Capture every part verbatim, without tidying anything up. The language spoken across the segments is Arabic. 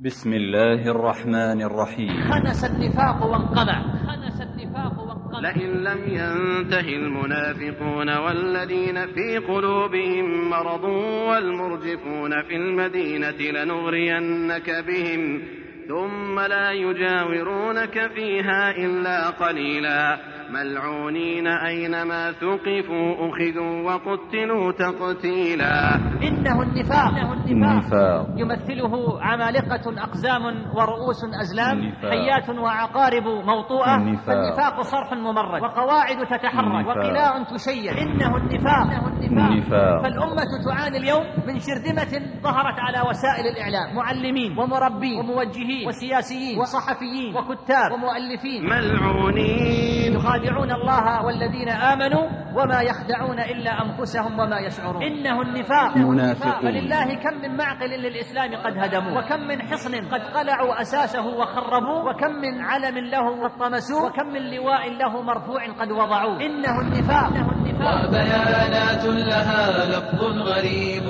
بسم الله الرحمن الرحيم. خنس النفاق وانقمع خنس النفاق وانقمع لئن لم ينته المنافقون والذين في قلوبهم مرض والمرجفون في المدينة لنغرينك بهم ثم لا يجاورونك فيها إلا قليلا ملعونين أينما ثقفوا أخذوا وقتلوا تقتيلا. إنه النفاق, إنه النفاق يمثله عمالقة أقزام ورؤوس أزلام النفاق. حيات وعقارب موطوءة. النفاق. فالنفاق صرح ممرد وقواعد تتحرك النفاق. وقلاع تشيع. إنه النفاق, إنه النفاق. النفاق. فالأمة تعاني اليوم من شرذمة ظهرت على وسائل الإعلام، معلمين ومربين وموجهين وسياسيين وصحفيين وكتاب ومؤلفين ملعونين يخادعون الله والذين آمنوا وما يخدعون إلا أنفسهم وما يشعرون. إنه النفاق منافقون. فلله كم من معقل للإسلام قد هدموا، وكم من حصن قد قلعوا أساسه وخربوا، وكم من علم له قد طمسوه، وكم من لواء له مرفوع قد وضعوه. إنه النفاق, إنه النفاق. وبيانات لها لفظ غريب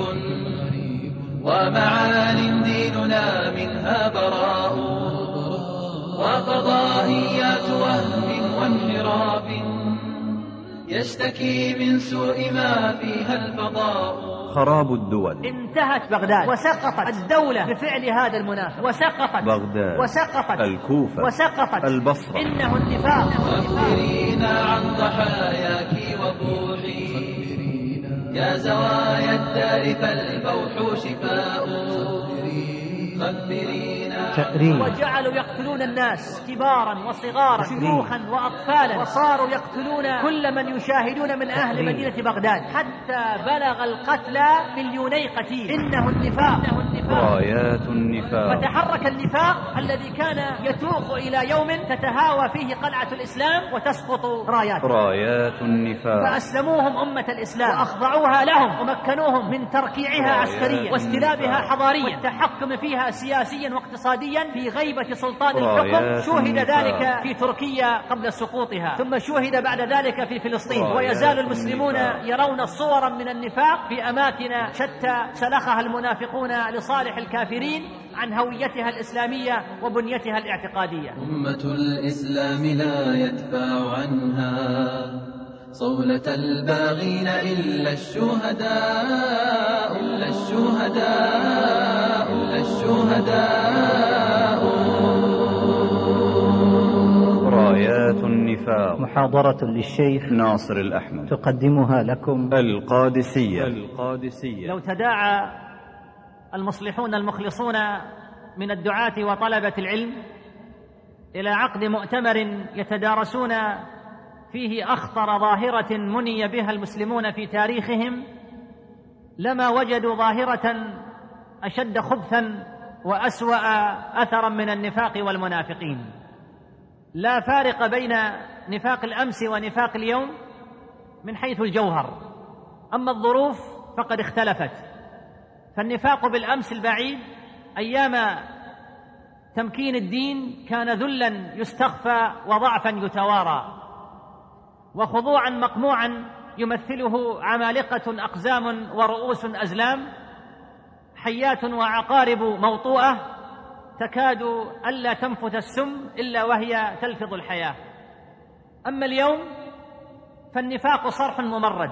ومعان ديننا منها براء وقضائيات وهم وانحراف يشتكي من سوء ما فيها الفضاء. خراب الدول. انتهت بغداد وسقطت الدولة بفعل هذا المنافق، وسقطت بغداد وسقطت الكوفة وسقطت البصرة. إنه النفاق. خبرين عن ضحاياك وبوحي يا زوايا الدار فالبوح شفاء. خبرينا. وجعلوا يقتلون الناس كبارا وصغارا شيوخا وأطفالا، وصاروا يقتلون كل من يشاهدون من أهل مدينة بغداد حتى بلغ القتلى مليوني قتيل. إنه النفاق, إنه النفاق. رايات النفاق. فتحرك النفاق الذي كان يتوق إلى يوم تتهاوى فيه قلعة الإسلام وتسقط رايات رايات النفاق. فأسلموهم أمة الإسلام وأخضعوها لهم ومكنوهم من تركيعها عسكريا واستلابها حضاريا والتحكم فيها سياسيا واقتصاديا في غيبة سلطان الحكم. شوهد ذلك في تركيا قبل سقوطها، ثم شوهد بعد ذلك في فلسطين. ويزال المسلمون يرون صورا من النفاق في أماكن شتى سلخها المنافقون لصالح الكافرين عن هويتها الإسلامية وبنيتها الاعتقادية. أمة الإسلام لا يدفع عنها صولة الباغين إلا الشهداء إلا الشهداء إلا الشهداء. رايات النفاق. محاضرة للشيخ ناصر الأحمد تقدمها لكم القادسية. القادسية. لو تداعى المصلحون المخلصون من الدعاة وطلبة العلم إلى عقد مؤتمر يتدارسون فيه أخطر ظاهرة مني بها المسلمون في تاريخهم، لما وجدوا ظاهرة أشد خبثا وأسوأ أثرا من النفاق والمنافقين. لا فارق بين نفاق الأمس ونفاق اليوم من حيث الجوهر، أما الظروف فقد اختلفت. فالنفاق بالأمس البعيد أيام تمكين الدين كان ذلا يستخفى وضعفا يتوارى وخضوعا مقموعا يمثله عمالقة أقزام ورؤوس أزلام حيات وعقارب موطوءة تكاد ألا تنفث السم إلا وهي تلفظ الحياة. أما اليوم فالنفاق صرح ممرد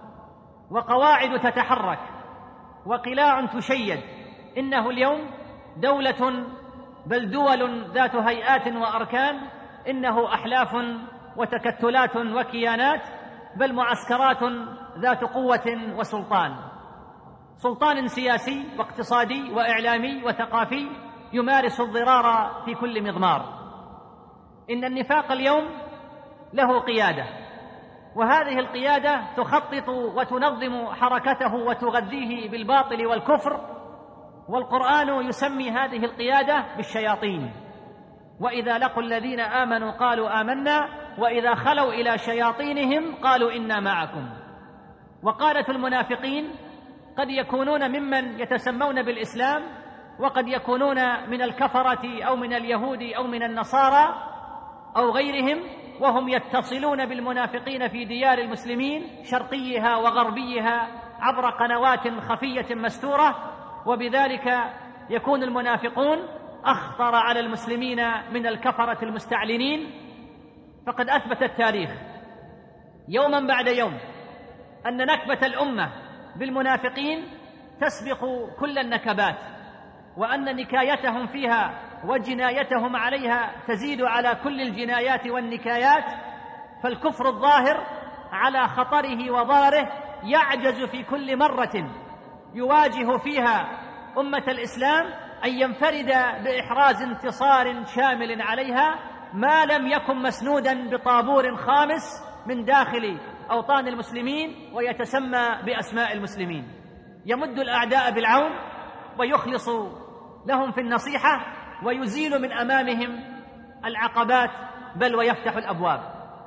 وقواعد تتحرك وقلاع تشيد. إنه اليوم دولة بل دول ذات هيئات وأركان، إنه أحلاف وتكتلات وكيانات، بل معسكرات ذات قوة وسلطان، سلطان سياسي واقتصادي وإعلامي وثقافي يمارس الضرار في كل مضمار. إن النفاق اليوم له قيادة، وهذه القيادة تخطط وتنظم حركته وتغذيه بالباطل والكفر، والقرآن يسمي هذه القيادة بالشياطين. وإذا لقوا الذين آمنوا قالوا آمنا وإذا خلوا إلى شياطينهم قالوا إنا معكم. وقالت المنافقين قد يكونون ممن يتسمون بالإسلام وقد يكونون من الكفرة أو من اليهود أو من النصارى أو غيرهم، وهم يتصلون بالمنافقين في ديار المسلمين شرقيها وغربيها عبر قنوات خفية مستورة، وبذلك يكون المنافقون أخطر على المسلمين من الكفرة المستعلنين، فقد أثبت التاريخ يوما بعد يوم أن نكبة الأمة بالمنافقين تسبق كل النكبات، وأن نكايتهم فيها وجنايتهم عليها تزيد على كل الجنايات والنكايات. فالكفر الظاهر على خطره وضرره يعجز في كل مرة يواجه فيها أمة الإسلام أن ينفرد بإحراز انتصار شامل عليها، ما لم يكن مسنودا بطابور خامس من داخل أوطان المسلمين ويتسمى بأسماء المسلمين، يمد الأعداء بالعون ويخلص لهم في النصيحة ويزيل من أمامهم العقبات بل ويفتح الأبواب.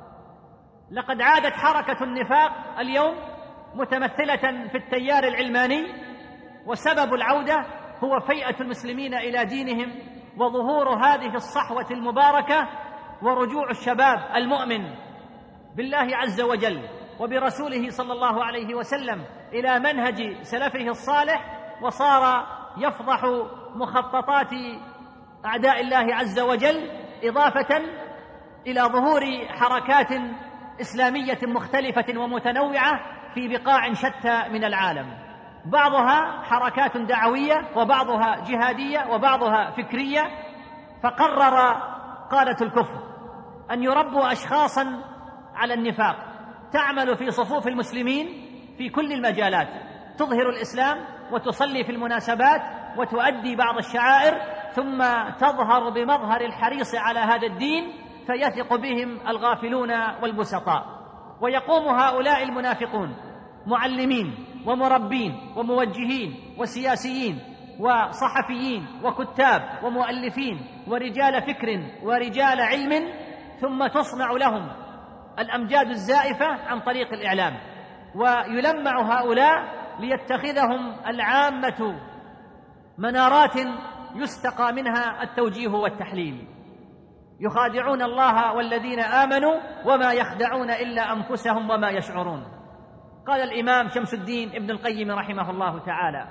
لقد عادت حركة النفاق اليوم متمثلة في التيار العلماني، وسبب العودة هو فيئة المسلمين إلى دينهم وظهور هذه الصحوة المباركة ورجوع الشباب المؤمن بالله عز وجل وبرسوله صلى الله عليه وسلم إلى منهج سلفه الصالح، وصار يفضح مخططات أعداء الله عز وجل، إضافة إلى ظهور حركات إسلامية مختلفة ومتنوعة في بقاع شتى من العالم، بعضها حركات دعوية وبعضها جهادية وبعضها فكرية. فقرر قادة الكفر أن يربوا أشخاصا على النفاق تعمل في صفوف المسلمين في كل المجالات، تظهر الإسلام وتصلي في المناسبات وتؤدي بعض الشعائر، ثم تظهر بمظهر الحريص على هذا الدين فيثق بهم الغافلون والبسطاء. ويقوم هؤلاء المنافقون معلمين ومربين وموجهين وسياسيين وصحفيين وكتاب ومؤلفين ورجال فكر ورجال علم، ثم تصنع لهم الأمجاد الزائفة عن طريق الإعلام، ويلمع هؤلاء ليتخذهم العامة منارات يستقى منها التوجيه والتحليل. يخادعون الله والذين آمنوا وما يخدعون إلا أنفسهم وما يشعرون. قال الإمام شمس الدين ابن القيم رحمه الله تعالى: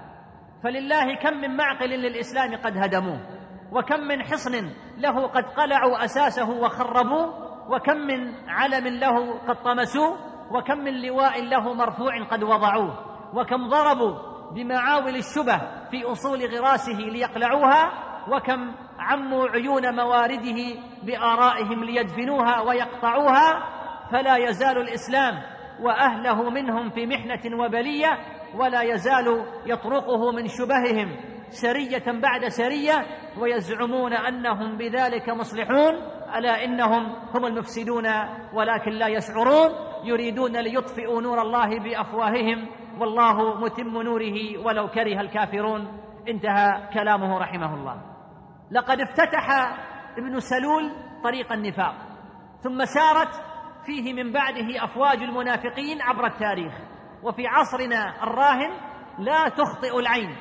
فلله كم من معقل للإسلام قد هدموه، وكم من حصن له قد قلعوا أساسه وخربوه، وكم من علم له قد طمسوه، وكم من لواء له مرفوع قد وضعوه، وكم ضربوا بمعاول الشبه في أصول غراسه ليقلعوها، وكم عموا عيون موارده بآرائهم ليدفنوها ويقطعوها. فلا يزال الإسلام وأهله منهم في محنة وبلية، ولا يزال يطرقه من شبههم سرية بعد سرية، ويزعمون أنهم بذلك مصلحون، ألا إنهم هم المفسدون ولكن لا يشعرون، يريدون ليطفئوا نور الله بأفواههم والله متم نوره ولو كره الكافرون. انتهى كلامه رحمه الله. لقد افتتح ابن سلول طريق النفاق، ثم سارت فيه من بعده أفواج المنافقين عبر التاريخ، وفي عصرنا الراهن لا تخطئ العين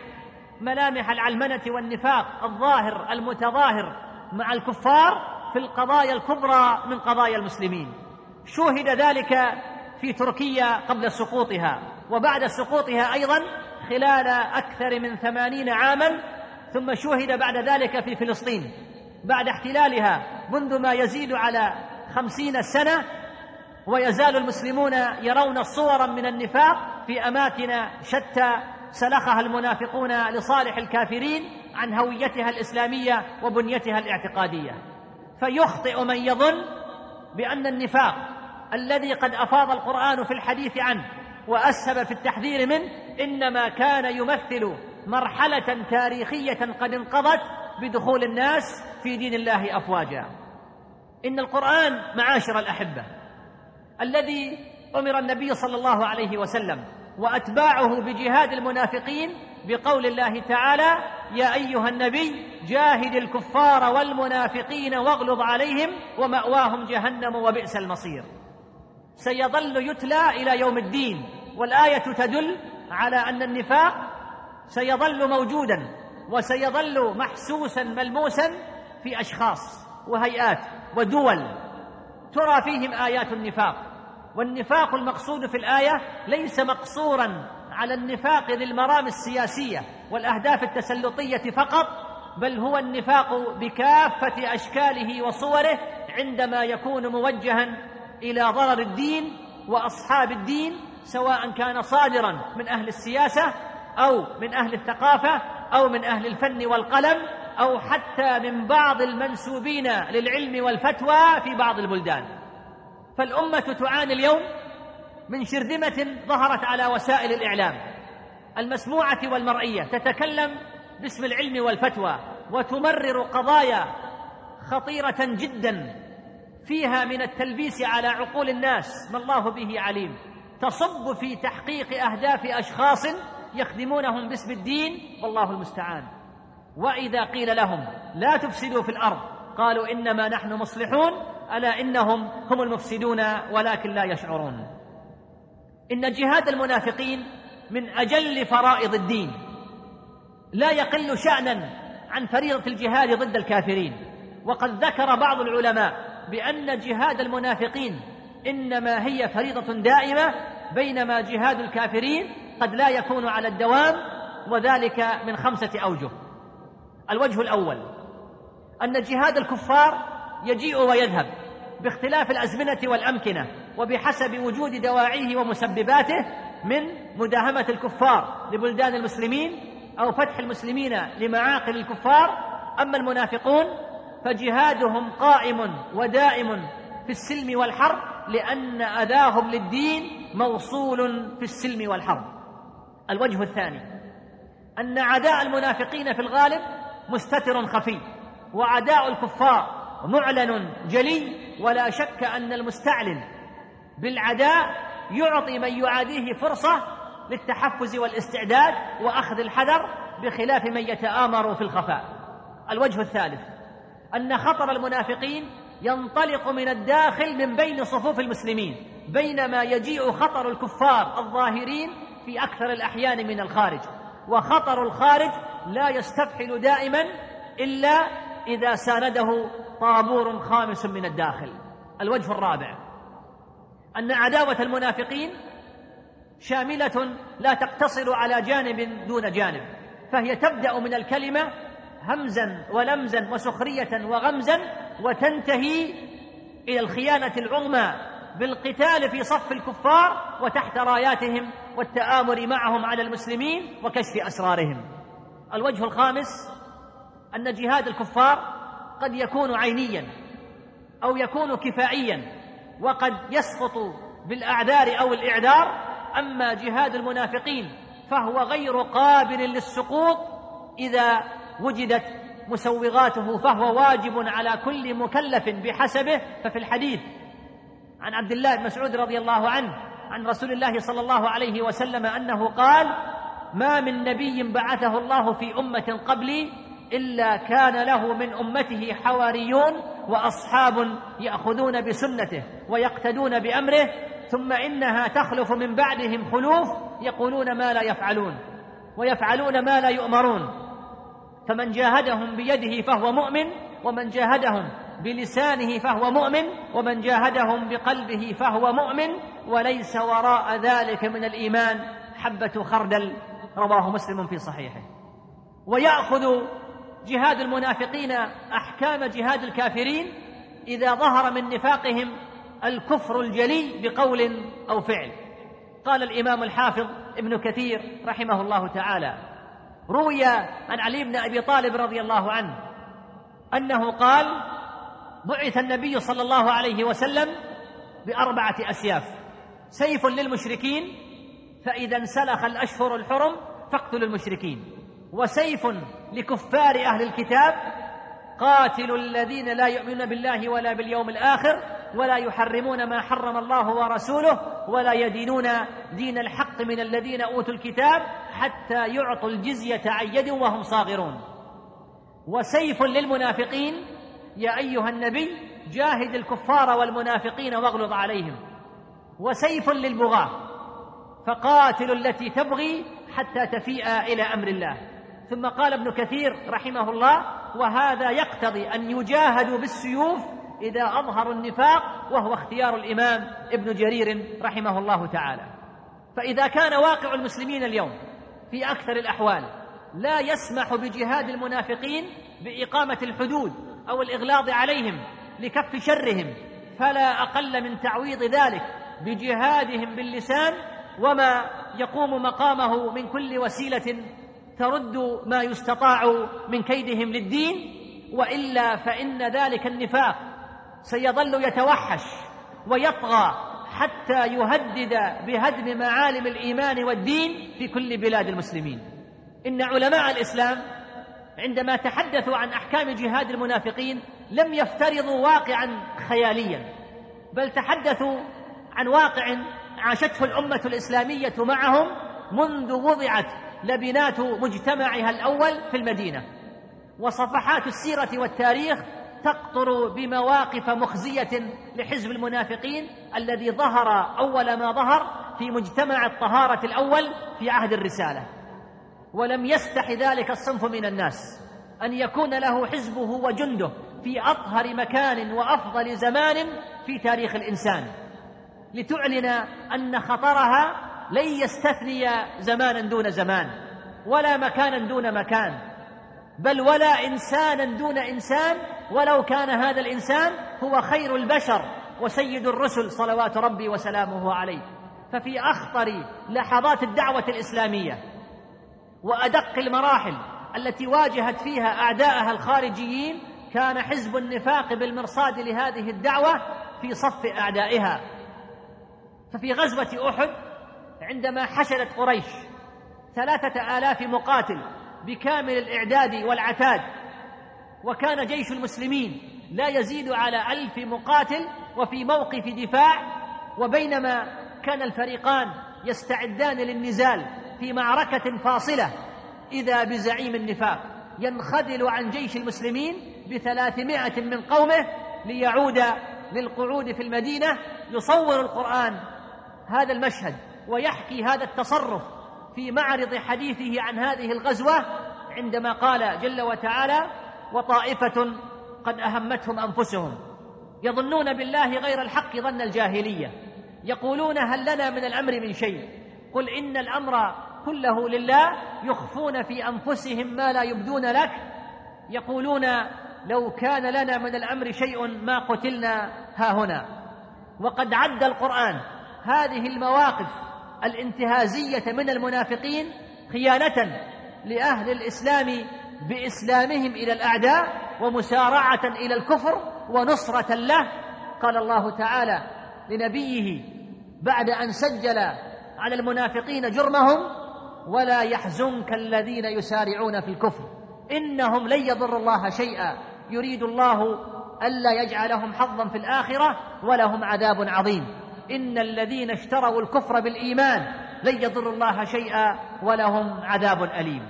ملامح العلمنة والنفاق الظاهر المتظاهر مع الكفار في القضايا الكبرى من قضايا المسلمين. شوهد ذلك في تركيا قبل سقوطها، وبعد سقوطها أيضا خلال أكثر من ثمانين عاما، ثم شوهد بعد ذلك في فلسطين بعد احتلالها منذ ما يزيد على خمسين سنة، ويزال المسلمون يرون صورا من النفاق في أماكن شتى سلخها المنافقون لصالح الكافرين عن هويتها الإسلامية وبنيتها الاعتقادية. فيخطئ من يظن بأن النفاق الذي قد أفاض القرآن في الحديث عنه وأسهب في التحذير منه إنما كان يمثل مرحلة تاريخية قد انقضت بدخول الناس في دين الله أفواجا. إن القرآن معاشر الأحبة الذي أمر النبي صلى الله عليه وسلم وأتباعه بجهاد المنافقين بقول الله تعالى: يا أيها النبي جاهد الكفار والمنافقين واغلظ عليهم ومأواهم جهنم وبئس المصير. سيظل يتلى إلى يوم الدين، والآية تدل على أن النفاق سيظل موجودا وسيظل محسوسا ملموسا في أشخاص وهيئات ودول ترى فيهم آيات النفاق. والنفاق المقصود في الآية ليس مقصورا على النفاق ذي المرام السياسية والأهداف التسلطية فقط، بل هو النفاق بكافة أشكاله وصوره عندما يكون موجها إلى ضرر الدين وأصحاب الدين، سواء كان صادرا من أهل السياسة أو من أهل الثقافة أو من أهل الفن والقلم أو حتى من بعض المنسوبين للعلم والفتوى في بعض البلدان. فالأمة تعاني اليوم من شرذمة ظهرت على وسائل الإعلام المسموعة والمرئية، تتكلم باسم العلم والفتوى وتمرر قضايا خطيرة جدا فيها من التلبيس على عقول الناس ما الله به عليم، تصب في تحقيق أهداف أشخاص يخدمونهم باسم الدين والله المستعان. وإذا قيل لهم لا تفسدوا في الأرض قالوا إنما نحن مصلحون، ألا إنهم هم المفسدون ولكن لا يشعرون. إن جهاد المنافقين من أجل فرائض الدين، لا يقل شأنا عن فريضة الجهاد ضد الكافرين. وقد ذكر بعض العلماء بأن جهاد المنافقين إنما هي فريضة دائمة، بينما جهاد الكافرين قد لا يكون على الدوام، وذلك من خمسة أوجه. الوجه الأول أن جهاد الكفار يجيء ويذهب باختلاف الأزمنة والأمكنة وبحسب وجود دواعيه ومسبباته، من مداهمة الكفار لبلدان المسلمين أو فتح المسلمين لمعاقل الكفار. أما المنافقون فجهادهم قائم ودائم في السلم والحرب، لأن أذاهم للدين موصول في السلم والحرب. الوجه الثاني أن عداء المنافقين في الغالب مستتر خفي، وعداء الكفار معلن جلي، ولا شك أن المستعلن بالعداء يعطي من يعاديه فرصة للتحفز والاستعداد وأخذ الحذر، بخلاف من يتآمر في الخفاء. الوجه الثالث أن خطر المنافقين ينطلق من الداخل من بين صفوف المسلمين، بينما يجيء خطر الكفار الظاهرين في أكثر الأحيان من الخارج، وخطر الخارج لا يستفحل دائما إلا إذا سانده طابور خامس من الداخل. الوجه الرابع أن عداوة المنافقين شاملة لا تقتصر على جانب دون جانب، فهي تبدأ من الكلمة همزا ولمزا وسخرية وغمزا، وتنتهي إلى الخيانة العظمى بالقتال في صف الكفار وتحت راياتهم والتآمر معهم على المسلمين وكشف أسرارهم. الوجه الخامس أن جهاد الكفار قد يكون عينيا أو يكون كفائيا، وقد يسقط بالأعذار أو الإعذار. أما جهاد المنافقين فهو غير قابل للسقوط إذا وجدت مسوغاته، فهو واجب على كل مكلف بحسبه. ففي الحديث عن عبد الله بن مسعود رضي الله عنه عن رسول الله صلى الله عليه وسلم أنه قال: ما من نبي بعثه الله في أمة قبلي إلا كان له من أمته حواريون وأصحاب يأخذون بسنته ويقتدون بأمره، ثم إنها تخلف من بعدهم خلوف يقولون ما لا يفعلون ويفعلون ما لا يؤمرون، فمن جاهدهم بيده فهو مؤمن، ومن جاهدهم بلسانه فهو مؤمن، ومن جاهدهم بقلبه فهو مؤمن، وليس وراء ذلك من الإيمان حبة خردل. رواه مسلم في صحيحه. ويأخذ جهاد المنافقين أحكام جهاد الكافرين إذا ظهر من نفاقهم الكفر الجلي بقول أو فعل. قال الإمام الحافظ ابن كثير رحمه الله تعالى: روي عن علي بن أبي طالب رضي الله عنه أنه قال: بعث النبي صلى الله عليه وسلم بأربعة أسياف: سيف للمشركين فإذا انسلخ الأشهر الحرم فاقتلوا المشركين، وسيف لكفار أهل الكتاب قاتلوا الذين لا يؤمنون بالله ولا باليوم الآخر ولا يحرمون ما حرم الله ورسوله ولا يدينون دين الحق من الذين أوتوا الكتاب حتى يعطوا الجزية عن يد وهم صاغرون، وسيف للمنافقين: يا أيها النبي جاهد الكفار والمنافقين واغلظ عليهم، وسيف للبغاة: فقاتلوا التي تبغي حتى تفيء إلى أمر الله. ثم قال ابن كثير رحمه الله: وهذا يقتضي أن يجاهدوا بالسيوف إذا أظهروا النفاق، وهو اختيار الإمام ابن جرير رحمه الله تعالى. فإذا كان واقع المسلمين اليوم في أكثر الأحوال لا يسمح بجهاد المنافقين بإقامة الحدود أو الإغلاظ عليهم لكف شرهم، فلا أقل من تعويض ذلك بجهادهم باللسان وما يقوم مقامه من كل وسيلة ترد ما يستطاع من كيدهم للدين، وإلا فإن ذلك النفاق سيظل يتوحش ويطغى حتى يهدد بهدم معالم الإيمان والدين في كل بلاد المسلمين. إن علماء الإسلام عندما تحدثوا عن أحكام جهاد المنافقين لم يفترضوا واقعا خياليا، بل تحدثوا عن واقع عاشته الأمة الإسلامية معهم منذ وضعت لبنات مجتمعها الأول في المدينة، وصفحات السيرة والتاريخ تقطر بمواقف مخزية لحزب المنافقين الذي ظهر أول ما ظهر في مجتمع الطهارة الأول في عهد الرسالة. ولم يستح ذلك الصنف من الناس أن يكون له حزبه وجنده في أطهر مكان وأفضل زمان في تاريخ الإنسان، لتعلن أن خطرها لن يستثني زمانا دون زمان، ولا مكانا دون مكان، بل ولا إنسانا دون إنسان، ولو كان هذا الإنسان هو خير البشر وسيد الرسل صلوات ربي وسلامه عليه. ففي أخطر لحظات الدعوة الإسلامية وأدق المراحل التي واجهت فيها أعداءها الخارجيين كان حزب النفاق بالمرصاد لهذه الدعوة في صف أعدائها. ففي غزوة أحد عندما حشدت قريش ثلاثة آلاف مقاتل بكامل الإعداد والعتاد، وكان جيش المسلمين لا يزيد على ألف مقاتل وفي موقف دفاع، وبينما كان الفريقان يستعدان للنزال في معركة فاصلة إذا بزعيم النفاق ينخذل عن جيش المسلمين بثلاثمائة من قومه ليعود للقعود في المدينة. يصور القرآن هذا المشهد ويحكي هذا التصرف في معرض حديثه عن هذه الغزوة عندما قال جل وتعالى: وطائفة قد أهمتهم أنفسهم يظنون بالله غير الحق ظن الجاهلية يقولون هل لنا من الأمر من شيء قل إن الأمر كله لله يخفون في أنفسهم ما لا يبدون لك يقولون لو كان لنا من الأمر شيء ما قتلنا هاهنا. وقد عد القرآن هذه المواقف الانتهازية من المنافقين خيانة لأهل الإسلام بإسلامهم إلى الأعداء ومسارعة إلى الكفر ونصرة له. قال الله تعالى لنبيه بعد أن سجل على المنافقين جرمهم: ولا يحزنك الذين يسارعون في الكفر إنهم لن يضروا الله شيئا يريد الله ألا يجعلهم حظا في الآخرة ولهم عذاب عظيم. إن الذين اشتروا الكفر بالإيمان لن يضروا الله شيئا ولهم عذاب أليم.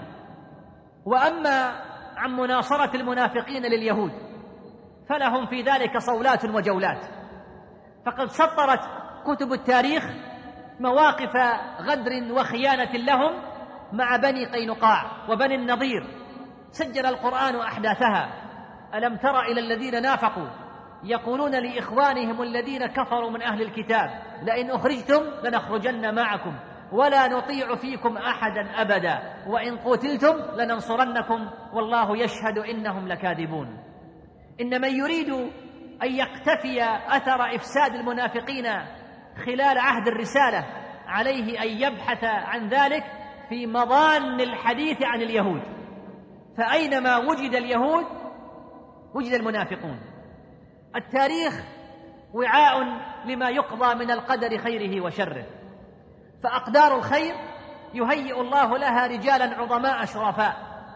وأما عن مناصرة المنافقين لليهود فلهم في ذلك صولات وجولات، فقد سطرت كتب التاريخ مواقف غدر وخيانة لهم مع بني قينقاع وبني النضير، سجل القرآن أحداثها. ألم تر إلى الذين نافقوا يقولون لإخوانهم الذين كفروا من أهل الكتاب لئن أخرجتم لنخرجن معكم ولا نطيع فيكم أحدا أبدا وإن قتلتم لننصرنكم والله يشهد إنهم لكاذبون. إن من يريد أن يقتفي أثر إفساد المنافقين خلال عهد الرسالة عليه أن يبحث عن ذلك في مظان الحديث عن اليهود، فأينما وجد اليهود وجد المنافقون. التاريخ وعاء لما يقضى من القدر خيره وشره، فأقدار الخير يهيئ الله لها رجالا عظماء شرفاء.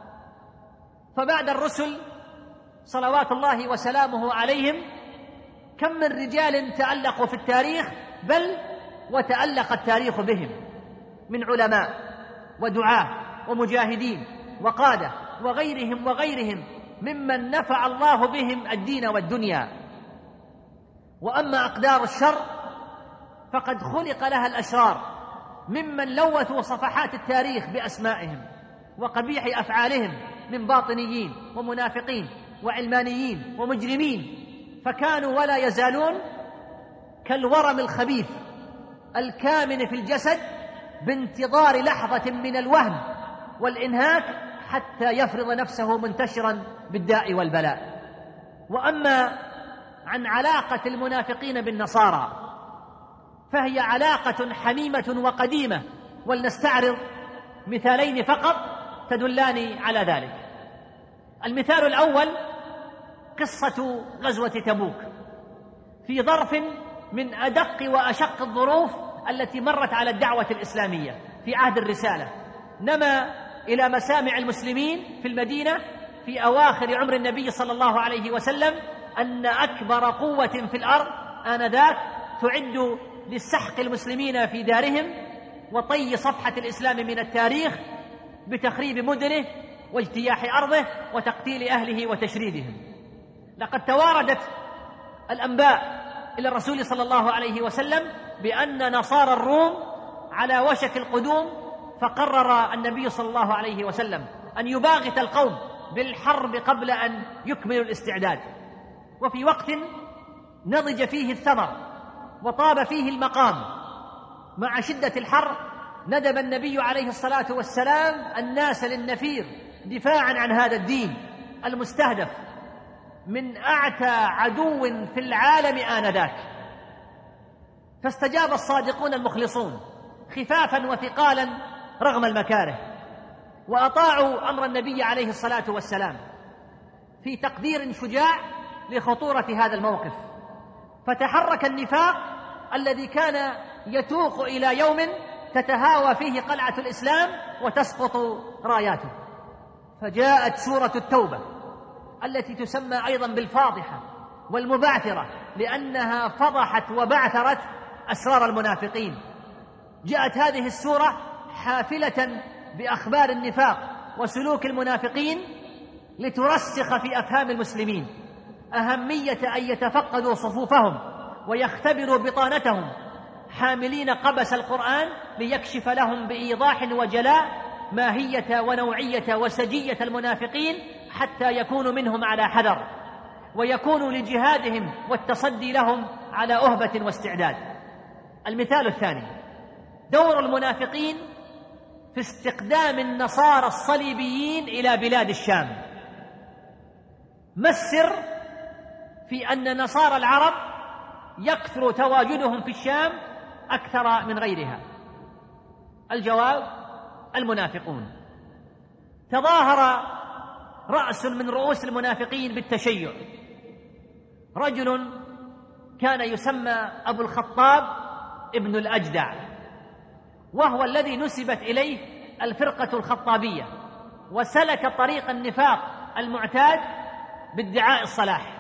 فبعد الرسل صلوات الله وسلامه عليهم كم من رجال تألقوا في التاريخ، بل وتألق التاريخ بهم من علماء ودعاة ومجاهدين وقادة وغيرهم وغيرهم ممن نفع الله بهم الدين والدنيا. وأما أقدار الشر فقد خلق لها الأشرار ممن لوثوا صفحات التاريخ بأسمائهم وقبيح أفعالهم من باطنيين ومنافقين وعلمانيين ومجرمين، فكانوا ولا يزالون كالورم الخبيث الكامن في الجسد بانتظار لحظة من الوهن والإنهاك حتى يفرض نفسه منتشرا بالداء والبلاء. وأما عن علاقة المنافقين بالنصارى فهي علاقة حميمة وقديمة، ولنستعرض مثالين فقط تدلان على ذلك. المثال الأول قصة غزوة تبوك، في ظرف من أدق وأشق الظروف التي مرت على الدعوة الإسلامية في عهد الرسالة، نما إلى مسامع المسلمين في المدينة في أواخر عمر النبي صلى الله عليه وسلم أن أكبر قوة في الأرض آنذاك تعد لسحق المسلمين في دارهم وطي صفحة الإسلام من التاريخ بتخريب مدنه واجتياح أرضه وتقتيل أهله وتشريدهم. لقد تواردت الأنباء إلى الرسول صلى الله عليه وسلم بأن نصارى الروم على وشك القدوم، فقرر النبي صلى الله عليه وسلم أن يباغت القوم بالحرب قبل أن يكملوا الاستعداد. وفي وقت نضج فيه الثمر وطاب فيه المقام مع شدة الحر ندب النبي عليه الصلاة والسلام الناس للنفير دفاعا عن هذا الدين المستهدف من أعتى عدو في العالم آنذاك. فاستجاب الصادقون المخلصون خفافا وثقالا رغم المكاره، وأطاعوا أمر النبي عليه الصلاة والسلام في تقدير شجاع لخطورة هذا الموقف. فتحرك النفاق الذي كان يتوق إلى يوم تتهاوى فيه قلعة الإسلام وتسقط راياته، فجاءت سورة التوبة التي تسمى أيضا بالفاضحة والمبعثرة لأنها فضحت وبعثرت أسرار المنافقين. جاءت هذه السورة حافلة بأخبار النفاق وسلوك المنافقين لترسخ في أفهام المسلمين أهمية أن يتفقدوا صفوفهم ويختبروا بطانتهم حاملين قبس القرآن ليكشف لهم بإيضاح وجلاء ماهية ونوعية وسجية المنافقين حتى يكونوا منهم على حذر ويكونوا لجهادهم والتصدي لهم على أهبة واستعداد. المثال الثاني دور المنافقين في استقدام النصارى الصليبيين إلى بلاد الشام. ما السر في أن نصارى العرب يكثر تواجدهم في الشام أكثر من غيرها؟ الجواب المنافقون. تظاهر رأس من رؤوس المنافقين بالتشيع، رجل كان يسمى أبو الخطاب ابن الأجدع، وهو الذي نسبت إليه الفرقة الخطابية، وسلك طريق النفاق المعتاد بادعاء الصلاح،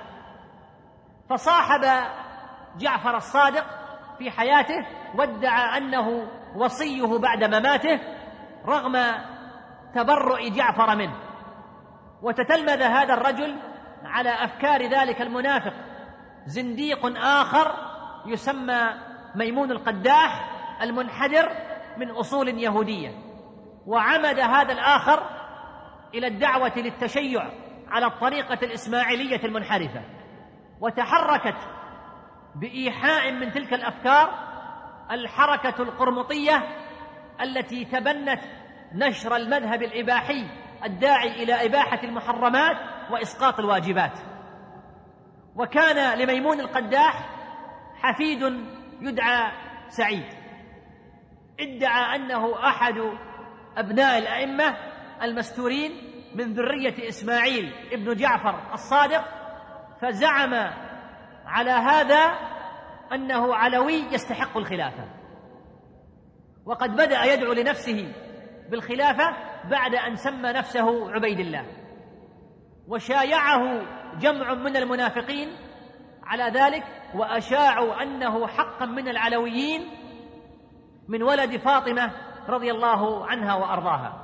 فصاحب جعفر الصادق في حياته وادعى أنه وصيه بعد مماته رغم تبرؤ جعفر منه. وتتلمذ هذا الرجل على أفكار ذلك المنافق زنديق آخر يسمى ميمون القداح المنحدر من أصول يهودية، وعمد هذا الآخر إلى الدعوة للتشيع على الطريقة الإسماعيلية المنحرفة، وتحركت بإيحاء من تلك الأفكار الحركة القرمطية التي تبنت نشر المذهب الإباحي الداعي إلى إباحة المحرمات وإسقاط الواجبات. وكان لميمون القداح حفيد يدعى سعيد، ادعى أنه أحد أبناء الأئمة المستورين من ذرية إسماعيل ابن جعفر الصادق، فزعم على هذا أنه علوي يستحق الخلافة، وقد بدأ يدعو لنفسه بالخلافة بعد أن سمى نفسه عبيد الله. وشايعه جمع من المنافقين على ذلك، وأشاعوا أنه حقا من العلويين من ولد فاطمة رضي الله عنها وأرضاها.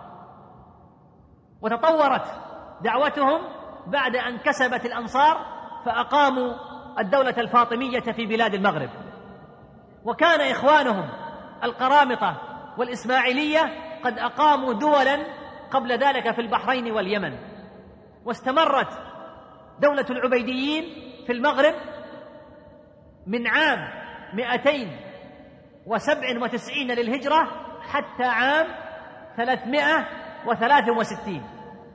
وتطورت دعوتهم بعد أن كسبت الأنصار فأقاموا الدولة الفاطمية في بلاد المغرب، وكان إخوانهم القرامطة والإسماعيلية قد أقاموا دولا قبل ذلك في البحرين واليمن. واستمرت دولة العبيديين في المغرب من عام مئتين وسبع وتسعين للهجرة حتى عام ثلاثمائة وثلاث وستين،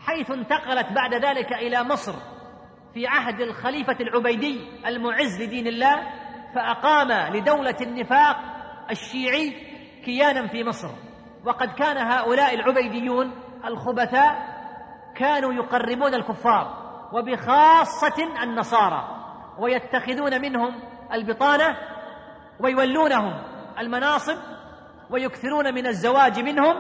حيث انتقلت بعد ذلك إلى مصر في عهد الخليفة العبيدي المعز لدين الله، فأقام لدولة النفاق الشيعي كيانا في مصر. وقد كان هؤلاء العبيديون الخبثاء كانوا يقربون الكفار وبخاصة النصارى، ويتخذون منهم البطانة ويولونهم المناصب ويكثرون من الزواج منهم.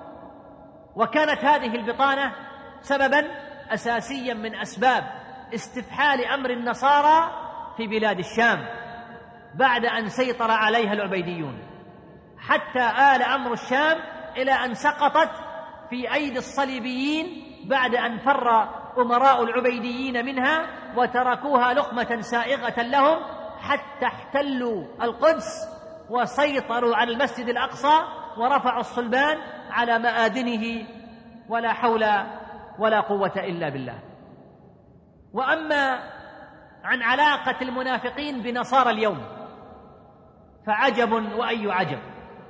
وكانت هذه البطانة سببا أساسيا من أسباب استفحال أمر النصارى في بلاد الشام بعد أن سيطر عليها العبيديون، حتى آل أمر الشام إلى أن سقطت في أيدي الصليبيين بعد أن فر أمراء العبيديين منها وتركوها لقمة سائغة لهم، حتى احتلوا القدس وسيطروا على المسجد الأقصى ورفعوا الصلبان على مآذنه، ولا حول ولا قوة إلا بالله. وأما عن علاقة المنافقين بنصارى اليوم فعجب وأي عجب.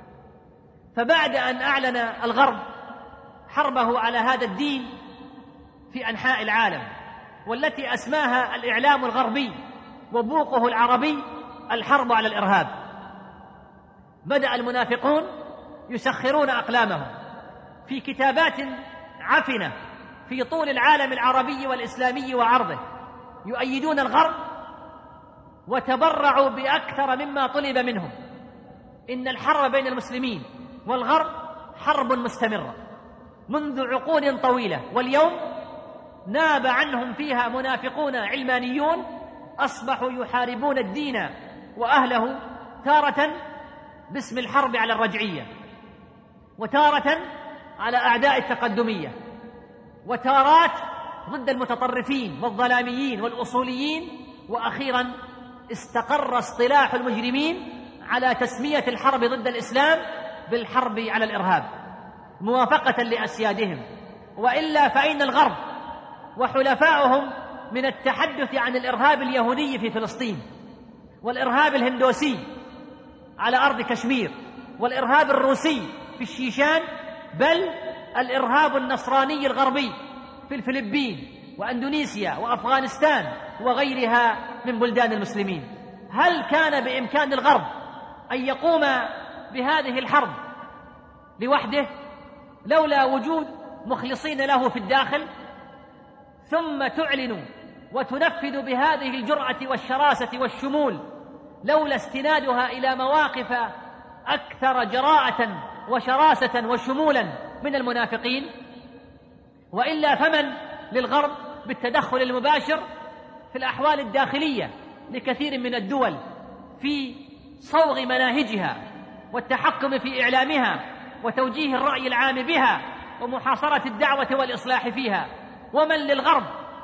فبعد أن أعلن الغرب حربه على هذا الدين في أنحاء العالم، والتي أسماها الإعلام الغربي وبوقه العربي الحرب على الإرهاب، بدأ المنافقون يسخرون أقلامهم في كتابات عفنة في طول العالم العربي والإسلامي وعرضه، يؤيدون الغرب وتبرعوا بأكثر مما طلب منهم. إن الحرب بين المسلمين والغرب حرب مستمرة منذ عقود طويلة، واليوم ناب عنهم فيها منافقون علمانيون أصبحوا يحاربون الدين وأهله، تارة باسم الحرب على الرجعية، وتارة على أعداء التقدمية، وتارات ضد المتطرفين والظلاميين والأصوليين، وأخيرا استقر اصطلاح المجرمين على تسمية الحرب ضد الإسلام بالحرب على الإرهاب موافقة لأسيادهم. وإلا فإن الغرب وحلفاؤهم من التحدث عن الإرهاب اليهودي في فلسطين، والإرهاب الهندوسي على أرض كشمير، والإرهاب الروسي في الشيشان، بل الإرهاب النصراني الغربي في الفلبين وأندونيسيا وأفغانستان وغيرها من بلدان المسلمين. هل كان بإمكان الغرب أن يقوم بهذه الحرب لوحده لولا وجود مخلصين له في الداخل، ثم تعلن وتنفذ بهذه الجرأة والشراسة والشمول لولا استنادها إلى مواقف أكثر جراءة وشراسة وشمولا من المنافقين؟ وإلا فمن للغرب بالتدخل المباشر في الأحوال الداخلية لكثير من الدول في صوغ مناهجها والتحكم في إعلامها وتوجيه الرأي العام بها ومحاصرة الدعوة والإصلاح فيها؟ ومن للغرب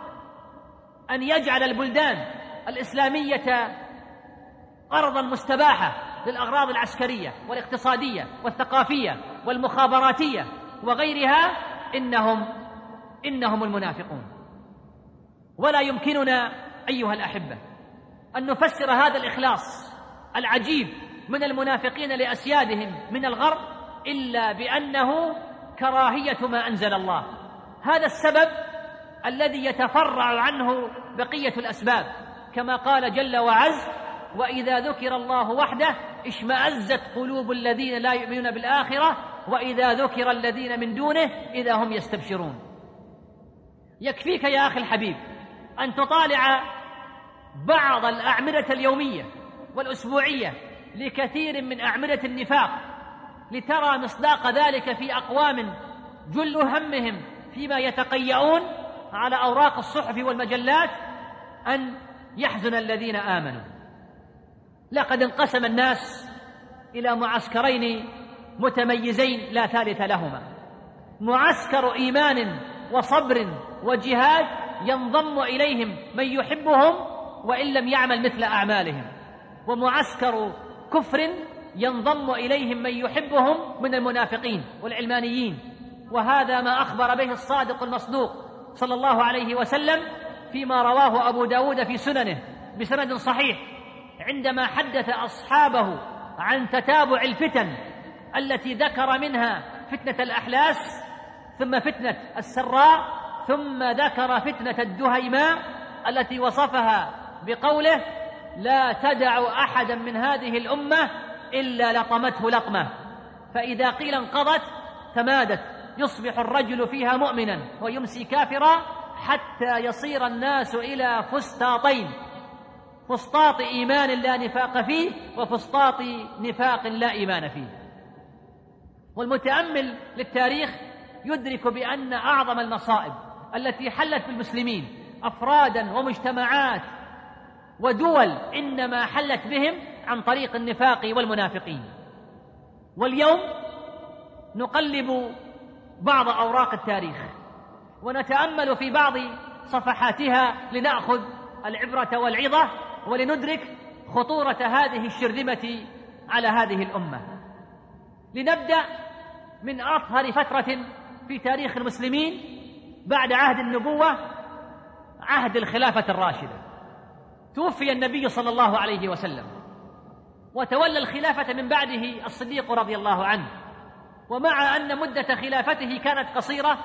أن يجعل البلدان الإسلامية أرضا مستباحة للأغراض العسكرية والاقتصادية والثقافية والمخابراتية وغيرها؟ إنهم إنهم المنافقون. ولا يمكننا أيها الأحبة أن نفسر هذا الإخلاص العجيب من المنافقين لأسيادهم من الغرب إلا بأنه كراهية ما أنزل الله. هذا السبب الذي يتفرع عنه بقية الأسباب، كما قال جل وعز: وإذا ذكر الله وحده اشمأزت قلوب الذين لا يؤمنون بالآخرة وإذا ذكر الذين من دونه إذا هم يستبشرون. يكفيك يا أخي الحبيب أن تطالع بعض الأعمدة اليومية والأسبوعية لكثير من أعمدة النفاق لترى مصداق ذلك في أقوام جل همهم فيما يتقيؤون على أوراق الصحف والمجلات أن يحزن الذين آمنوا. لقد انقسم الناس إلى معسكرين متميزين لا ثالث لهما: معسكر إيمان وصبر وجهاد ينضم إليهم من يحبهم وإن لم يعمل مثل أعمالهم، ومعسكر كفر ينضم إليهم من يحبهم من المنافقين والعلمانيين. وهذا ما أخبر به الصادق المصدوق صلى الله عليه وسلم فيما رواه أبو داود في سننه بسند صحيح، عندما حدث أصحابه عن تتابع الفتن التي ذكر منها فتنة الأحلاس، ثم فتنة السراء، ثم ذكر فتنة الدهيماء التي وصفها بقوله: لا تدع أحدا من هذه الأمة إلا لطمته لطمة، فإذا قيل انقضت تمادت، يصبح الرجل فيها مؤمنا ويمسي كافرا، حتى يصير الناس إلى فسطاطين: فسطاط إيمان لا نفاق فيه، وفسطاط نفاق لا إيمان فيه. والمتأمل للتاريخ يدرك بأن أعظم المصائب التي حلت بالمسلمين أفرادا ومجتمعات ودول إنما حلت بهم عن طريق النفاق والمنافقين. واليوم نقلب بعض أوراق التاريخ ونتأمل في بعض صفحاتها لنأخذ العبرة والعظة ولندرك خطورة هذه الشرذمة على هذه الأمة. لنبدأ من أطهر فترة في تاريخ المسلمين بعد عهد النبوة، عهد الخلافة الراشدة. توفي النبي صلى الله عليه وسلم، وتولى الخلافة من بعده الصديق رضي الله عنه. ومع أن مدة خلافته كانت قصيرة،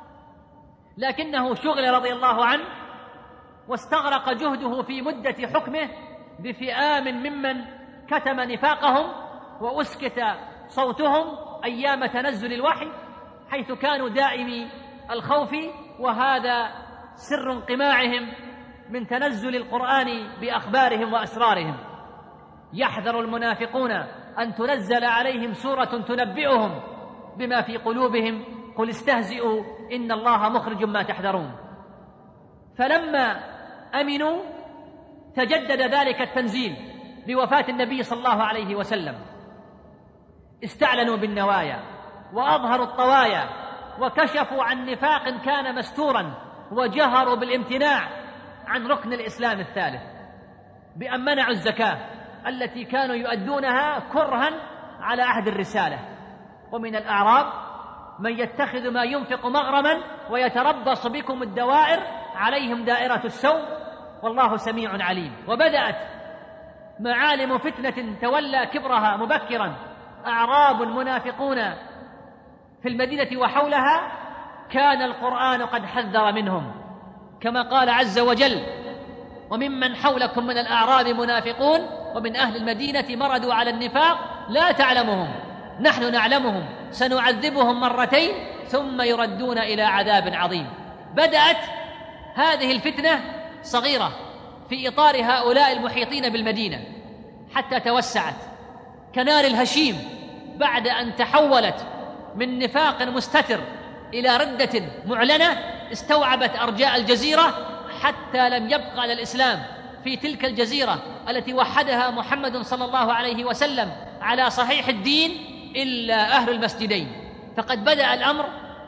لكنه شغل رضي الله عنه واستغرق جهده في مدة حكمه بفئام ممن كتم نفاقهم وأسكت صوتهم أيام تنزل الوحي، حيث كانوا دائمي الخوف، وهذا سر انقماعهم من تنزل القرآن بأخبارهم وأسرارهم. يحذر المنافقون أن تنزل عليهم سورة تنبئهم بما في قلوبهم، قل استهزئوا إن الله مخرج ما تحذرون. فلما أمنوا تجدد ذلك التنزيل بوفاة النبي صلى الله عليه وسلم، استعلنوا بالنوايا وأظهروا الطوايا وكشفوا عن نفاق كان مستورا، وجهروا بالامتناع عن ركن الإسلام الثالث بأن منعوا الزكاة التي كانوا يؤدونها كرها على عهد الرسالة. ومن الأعراب من يتخذ ما ينفق مغرما ويتربص بكم الدوائر عليهم دائرة السوء والله سميع عليم. وبدأت معالم فتنة تولى كبرها مبكرا أعراب منافقون في المدينة وحولها، كان القرآن قد حذر منهم، كما قال عز وجل: وممن حولكم من الأعراب منافقون ومن أهل المدينة مردوا على النفاق لا تعلمهم نحن نعلمهم سنعذبهم مرتين ثم يردون إلى عذاب عظيم. بدأت هذه الفتنة صغيرة في إطار هؤلاء المحيطين بالمدينة، حتى توسعت كنار الهشيم بعد أن تحولت من نفاق مستتر إلى ردة معلنة استوعبت أرجاء الجزيرة، حتى لم يبقى على الإسلام في تلك الجزيرة التي وحدها محمد صلى الله عليه وسلم على صحيح الدين إلا أهل المسجدين. فقد بدأ الأمر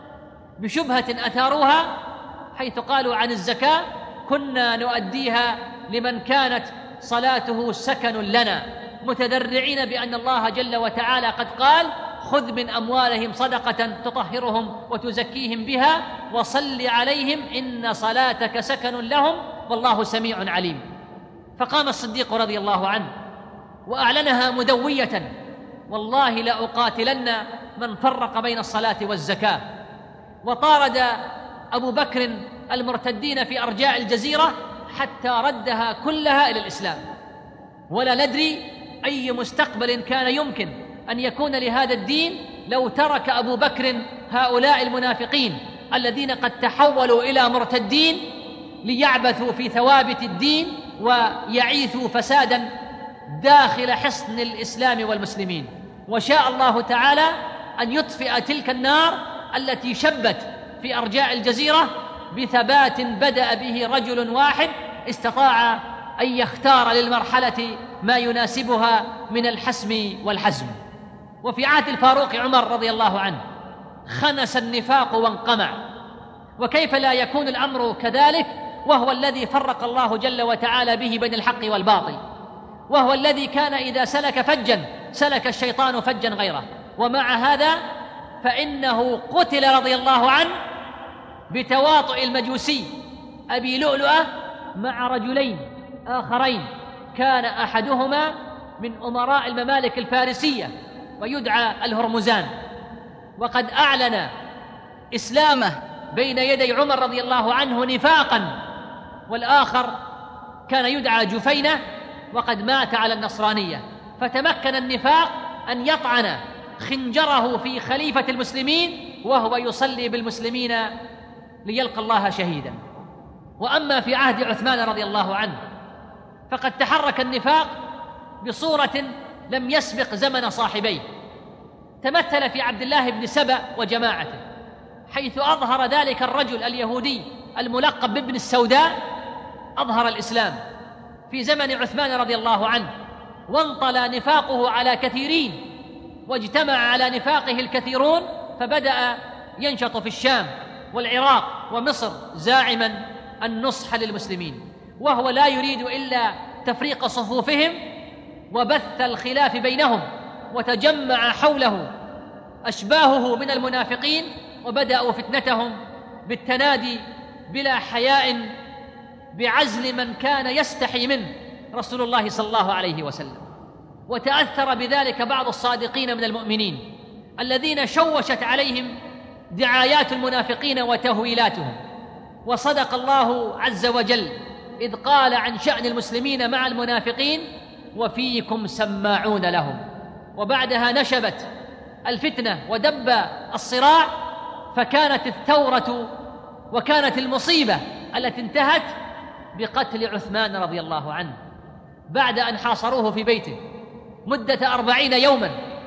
بشبهة أثاروها، حيث قالوا عن الزكاة: كنا نؤديها لمن كانت صلاته سكن لنا، متذرعين بأن الله جل وتعالى قد قال: خذ من أموالهم صدقة تطهرهم وتزكيهم بها وصل عليهم إن صلاتك سكن لهم والله سميع عليم. فقام الصديق رضي الله عنه وأعلنها مدوية: والله لأقاتلن من فرق بين الصلاة والزكاة. وطارد أبو بكر المرتدين في أرجاء الجزيرة حتى ردها كلها إلى الإسلام. ولا ندري أي مستقبل كان يمكن أن يكون لهذا الدين لو ترك أبو بكر هؤلاء المنافقين الذين قد تحولوا إلى مرتدين ليعبثوا في ثوابت الدين ويعيثوا فسادا داخل حصن الإسلام والمسلمين. وشاء الله تعالى أن يطفئ تلك النار التي شبت في أرجاء الجزيرة بثبات بدأ به رجل واحد استطاع أن يختار للمرحلة ما يناسبها من الحسم والحزم. وفي عهد الفاروق عمر رضي الله عنه خنس النفاق وانقمع، وكيف لا يكون الأمر كذلك وهو الذي فرق الله جل وتعالى به بين الحق والباطل، وهو الذي كان إذا سلك فجا سلك الشيطان فجا غيره. ومع هذا فإنه قتل رضي الله عنه بتواطؤ المجوسي أبي لؤلؤة مع رجلين آخرين، كان أحدهما من أمراء الممالك الفارسية ويدعى الهرمزان، وقد أعلن إسلامه بين يدي عمر رضي الله عنه نفاقا، والآخر كان يدعى جفينة وقد مات على النصرانية، فتمكن النفاق أن يطعن خنجره في خليفة المسلمين وهو يصلي بالمسلمين ليلقى الله شهيدا. وأما في عهد عثمان رضي الله عنه فقد تحرك النفاق بصورة لم يسبق زمن صاحبيه، تمثل في عبد الله بن سبأ وجماعته، حيث أظهر ذلك الرجل اليهودي الملقب بابن السوداء، أظهر الإسلام في زمن عثمان رضي الله عنه، وانطلى نفاقه على كثيرين، واجتمع على نفاقه الكثيرون، فبدأ ينشط في الشام والعراق ومصر زاعما النصح للمسلمين، وهو لا يريد إلا تفريق صفوفهم وبث الخلاف بينهم، وتجمع حوله أشباهه من المنافقين وبدأوا فتنتهم بالتنادي بلا حياء بعزل من كان يستحي منه رسول الله صلى الله عليه وسلم. وتأثر بذلك بعض الصادقين من المؤمنين الذين شوشت عليهم دعايات المنافقين وتهويلاتهم، وصدق الله عز وجل إذ قال عن شأن المسلمين مع المنافقين: وفيكم سماعون لهم. وبعدها نشبت الفتنة ودب الصراع، فكانت الثورة وكانت المصيبة التي انتهت بقتل عثمان رضي الله عنه بعد أن حاصروه في بيته مدة أربعين يوما،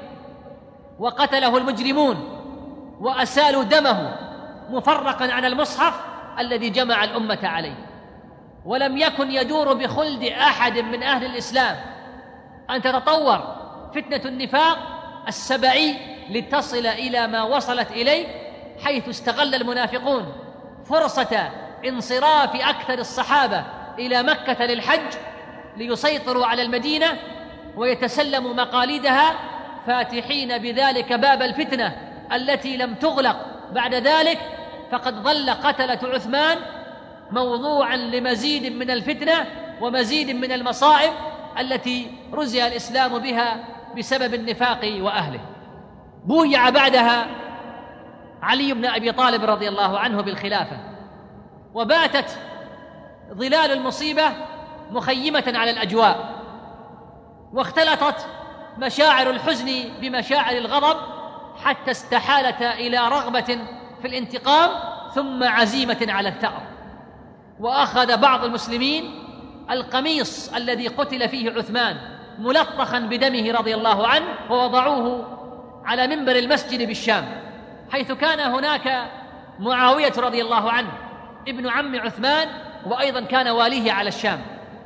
وقتله المجرمون وأسالوا دمه مفرقا عن المصحف الذي جمع الأمة عليه. ولم يكن يدور بخلد أحد من أهل الإسلام أن تتطور فتنة النفاق السبعي لتصل إلى ما وصلت إليه، حيث استغل المنافقون فرصة انصراف أكثر الصحابة إلى مكة للحج ليسيطروا على المدينة ويتسلموا مقاليدها، فاتحين بذلك باب الفتنة التي لم تغلق بعد ذلك. فقد ظل قتلة عثمان موضوعا لمزيد من الفتنة ومزيد من المصائب التي رزي الإسلام بها بسبب النفاق وأهله. بويع بعدها علي بن أبي طالب رضي الله عنه بالخلافة، وباتت ظلال المصيبة مخيمة على الأجواء، واختلطت مشاعر الحزن بمشاعر الغضب حتى استحالتا إلى رغبة في الانتقام ثم عزيمة على الثأر. وأخذ بعض المسلمين القميص الذي قتل فيه عثمان ملطخا بدمه رضي الله عنه ووضعوه على منبر المسجد بالشام، حيث كان هناك معاوية رضي الله عنه ابن عم عثمان، وأيضا كان واليه على الشام،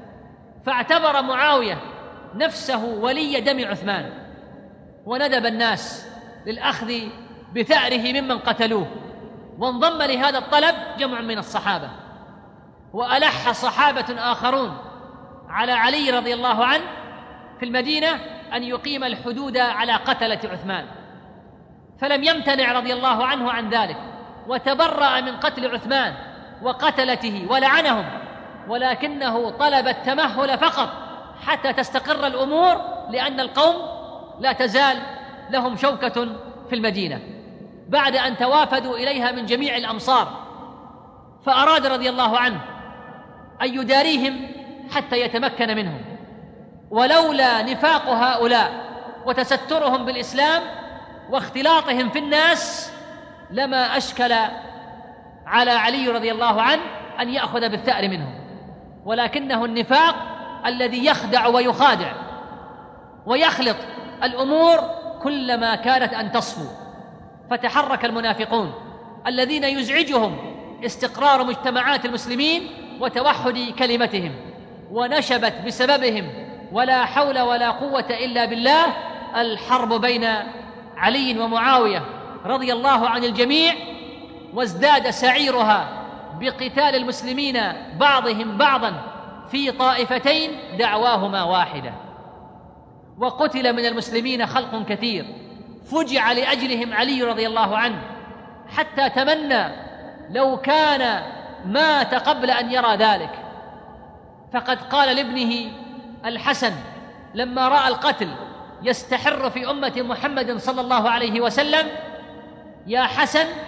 فاعتبر معاوية نفسه ولي دم عثمان، وندب الناس للأخذ بثأره ممن قتلوه. وانضم لهذا الطلب جمع من الصحابة، وألح صحابة آخرون على علي رضي الله عنه في المدينة أن يقيم الحدود على قتلة عثمان، فلم يمتنع رضي الله عنه عن ذلك، وتبرأ من قتل عثمان وقتلته ولعنهم، ولكنه طلب التمهل فقط حتى تستقر الأمور، لأن القوم لا تزال لهم شوكة في المدينة بعد أن توافدوا إليها من جميع الأمصار. فأراد رضي الله عنه أن يداريهم حتى يتمكن منهم، ولولا نفاق هؤلاء وتسترهم بالإسلام واختلاطهم في الناس لما أشكل على علي رضي الله عنه أن يأخذ بالثأر منهم، ولكنه النفاق الذي يخدع ويخادع ويخلط الأمور كلما كانت أن تصفو. فتحرك المنافقون الذين يزعجهم استقرار مجتمعات المسلمين وتوحد كلمتهم، ونشبت بسببهم ولا حول ولا قوة إلا بالله الحرب بين علي ومعاوية رضي الله عن الجميع، وازداد سعيرها بقتال المسلمين بعضهم بعضا في طائفتين دعواهما واحدة. وقتل من المسلمين خلق كثير فجع لأجلهم علي رضي الله عنه، حتى تمنى لو كان مات قبل أن يرى ذلك. فقد قال لابنه الحسن لما رأى القتل يستحر في أمة محمد صلى الله عليه وسلم: يا حسن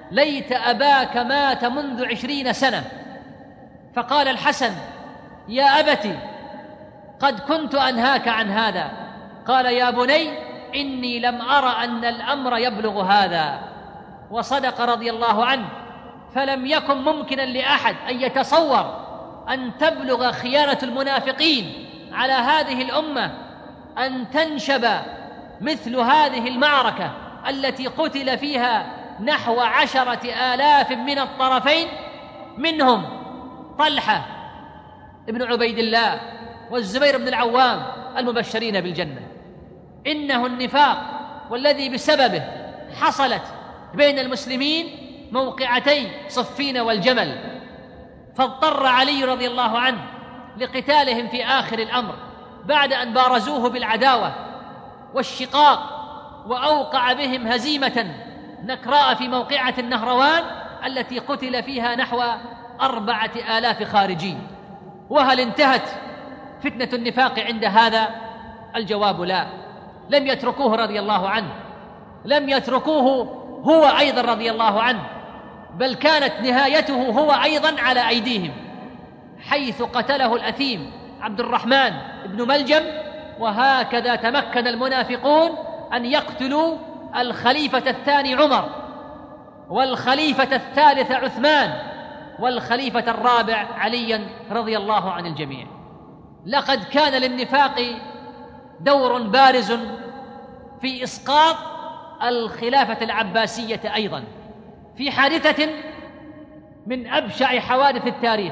ليت أباك مات منذ عشرين سنة. فقال الحسن: يا أبت قد كنت أنهاك عن هذا. قال: يا بني إني لم أرى أن الأمر يبلغ هذا. وصدق رضي الله عنه، فلم يكن ممكنا لأحد أن يتصور أن تبلغ خيانة المنافقين على هذه الأمة أن تنشب مثل هذه المعركة التي قتل فيها نحو عشرة آلاف من الطرفين، منهم طلحة ابن عبيد الله والزبير بن العوام المبشرين بالجنة. إنه النفاق والذي بسببه حصلت بين المسلمين موقعتي صفين والجمل، فاضطر علي رضي الله عنه لقتالهم في آخر الأمر بعد أن بارزوه بالعداوة والشقاق، وأوقع بهم هزيمة نكراء في موقعة النهروان التي قتل فيها نحو أربعة آلاف خارجي. وهل انتهت فتنة النفاق عند هذا؟ الجواب لا. لم يتركوه رضي الله عنه، لم يتركوه هو أيضا رضي الله عنه، بل كانت نهايته هو أيضا على أيديهم، حيث قتله الأثيم عبد الرحمن بن ملجم. وهكذا تمكن المنافقون أن يقتلوا الخليفة الثاني عمر، والخليفة الثالث عثمان، والخليفة الرابع عليا رضي الله عن الجميع. لقد كان للنفاق دور بارز في إسقاط الخلافة العباسية أيضا، في حادثة من أبشع حوادث التاريخ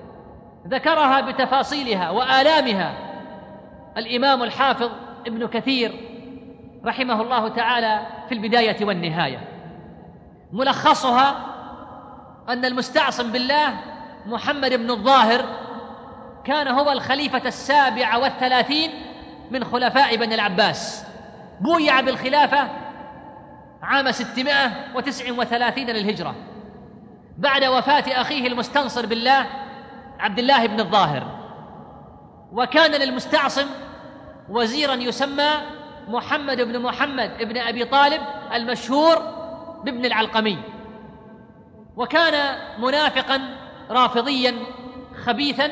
ذكرها بتفاصيلها وآلامها الإمام الحافظ ابن كثير رحمه الله تعالى في البداية والنهاية. ملخصها أن المستعصم بالله محمد بن الظاهر كان هو الخليفة السابع والثلاثين من خلفاء بني العباس، بويع بالخلافة عام ستمائة وتسعة وثلاثين للهجرة بعد وفاة أخيه المستنصر بالله عبد الله بن الظاهر. وكان للمستعصم وزيرا يسمى محمد بن محمد بن أبي طالب المشهور بابن العلقمي، وكان منافقا رافضيا خبيثا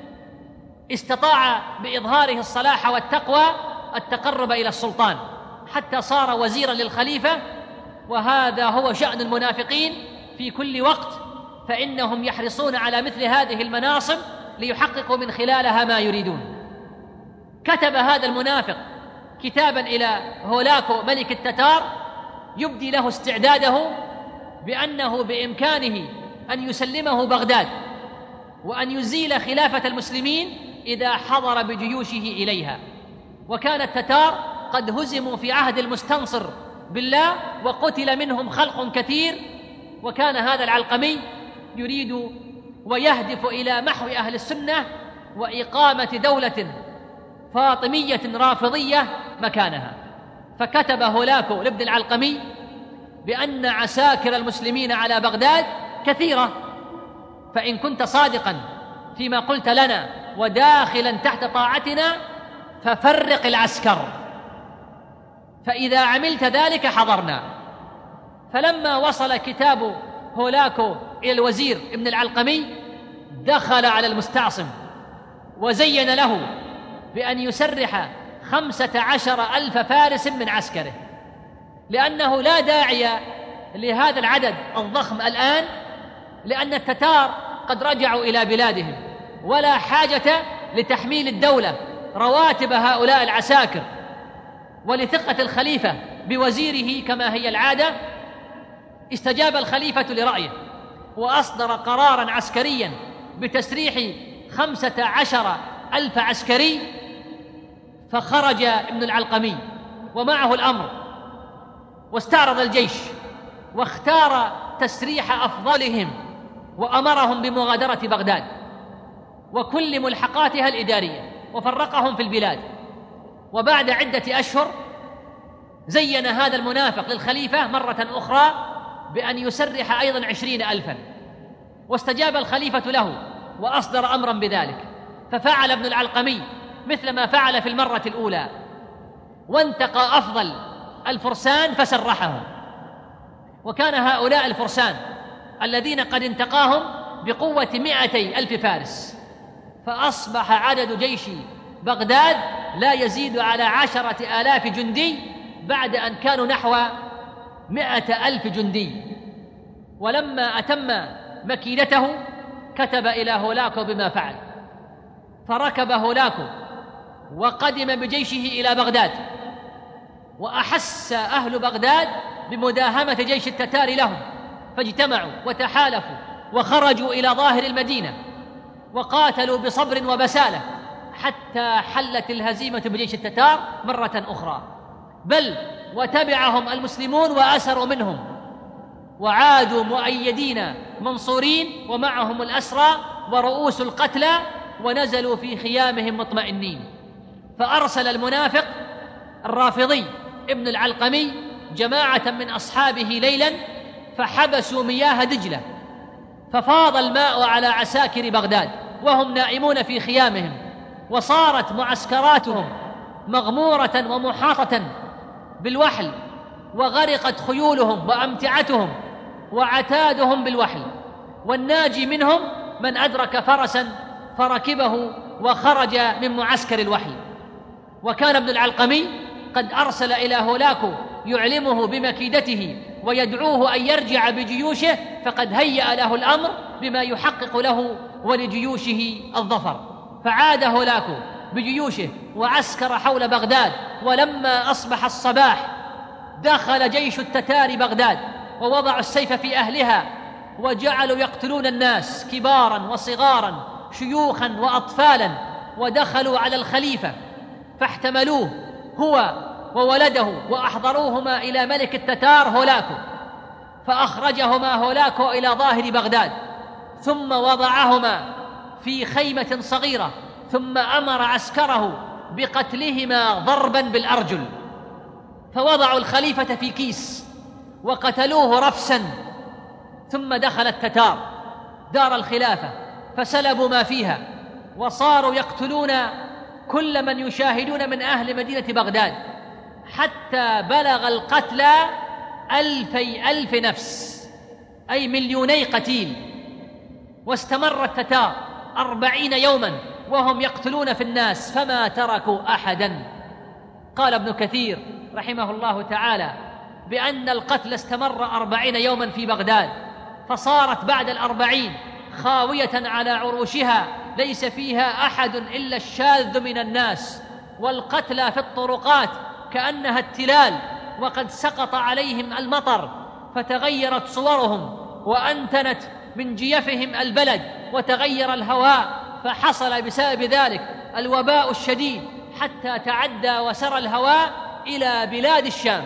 استطاع بإظهاره الصلاح والتقوى التقرب إلى السلطان حتى صار وزيرا للخليفة. وهذا هو شأن المنافقين في كل وقت، فإنهم يحرصون على مثل هذه المناصب ليحققوا من خلالها ما يريدون. كتب هذا المنافق كتابا إلى هولاكو ملك التتار يبدي له استعداده بأنه بإمكانه أن يسلمه بغداد وأن يزيل خلافة المسلمين إذا حضر بجيوشه إليها. وكان التتار قد هزموا في عهد المستنصر بالله وقتل منهم خلق كثير، وكان هذا العلقمي يريد ويهدف إلى محو أهل السنة وإقامة دولة فاطمية رافضية مكانها. فكتب هولاكو لابن العلقمي بأن عساكر المسلمين على بغداد كثيرة، فإن كنت صادقا فيما قلت لنا وداخلا تحت طاعتنا ففرق العسكر، فإذا عملت ذلك حضرنا. فلما وصل كتاب هولاكو إلى الوزير ابن العلقمي دخل على المستعصم وزين له بأن يسرح خمسة عشر ألف فارس من عسكره، لأنه لا داعي لهذا العدد الضخم الآن، لأن التتار قد رجعوا إلى بلادهم، ولا حاجة لتحميل الدولة رواتب هؤلاء العساكر. ولثقة الخليفة بوزيره كما هي العادة استجاب الخليفة لرأيه وأصدر قراراً عسكرياً بتسريح خمسة عشر ألف عسكري. فخرج ابن العلقمي ومعه الأمر واستعرض الجيش واختار تسريح أفضلهم وأمرهم بمغادرة بغداد وكل ملحقاتها الإدارية وفرقهم في البلاد. وبعد عدة أشهر زين هذا المنافق للخليفة مرة أخرى بأن يسرح أيضا عشرين ألفا، واستجاب الخليفة له وأصدر أمرا بذلك. ففعل ابن العلقمي مثل ما فعل في المرة الأولى، وانتقى أفضل الفرسان فسرحهم، وكان هؤلاء الفرسان الذين قد انتقاهم بقوة مائتي ألف فارس، فأصبح عدد جيش بغداد لا يزيد على عشرة آلاف جندي بعد أن كانوا نحو مائة ألف جندي. ولما أتم مكيدته كتب إلى هولاكو بما فعل، فركب هولاكو وقدم بجيشه إلى بغداد، وأحس أهل بغداد بمداهمة جيش التتار لهم، فاجتمعوا وتحالفوا وخرجوا إلى ظاهر المدينة وقاتلوا بصبر وبسالة حتى حلت الهزيمة بجيش التتار مرة أخرى، بل وتبعهم المسلمون وأسروا منهم وعادوا مؤيدين منصورين ومعهم الأسرى ورؤوس القتلى، ونزلوا في خيامهم مطمئنين. فأرسل المنافق الرافضي ابن العلقمي جماعة من أصحابه ليلا فحبسوا مياه دجلة، ففاض الماء على عساكر بغداد وهم نائمون في خيامهم، وصارت معسكراتهم مغمورة ومحاطة بالوحل، وغرقت خيولهم وأمتعتهم وعتادهم بالوحل، والناجي منهم من أدرك فرسا فركبه وخرج من معسكر الوحل. وكان ابن العلقمي قد أرسل إلى هولاكو يعلمه بمكيدته ويدعوه أن يرجع بجيوشه، فقد هيأ له الأمر بما يحقق له ولجيوشه الظفر. فعاد هولاكو بجيوشه وعسكر حول بغداد، ولما أصبح الصباح دخل جيش التتار بغداد ووضعوا السيف في أهلها وجعلوا يقتلون الناس كبارا وصغارا شيوخا وأطفالا، ودخلوا على الخليفة فاحتملوه هو وولده وأحضروهما إلى ملك التتار هولاكو، فأخرجهما هولاكو إلى ظاهر بغداد، ثم وضعهما في خيمة صغيرة، ثم أمر عسكره بقتلهما ضربا بالأرجل، فوضعوا الخليفة في كيس وقتلوه رفسا. ثم دخل التتار دار الخلافة فسلبوا ما فيها، وصاروا يقتلون كل من يشاهدون من أهل مدينة بغداد، حتى بلغ القتلى ألفي ألف نفس، أي مليوني قتيل. واستمر التتار أربعين يوما وهم يقتلون في الناس فما تركوا أحدا. قال ابن كثير رحمه الله تعالى بأن القتل استمر أربعين يوما في بغداد، فصارت بعد الأربعين خاوية على عروشها ليس فيها أحد إلا الشاذ من الناس، والقتلى في الطرقات كأنها التلال، وقد سقط عليهم المطر فتغيرت صورهم وأنتنت من جيفهم البلد وتغير الهواء، فحصل بسبب ذلك الوباء الشديد حتى تعدى وسرى الهواء إلى بلاد الشام،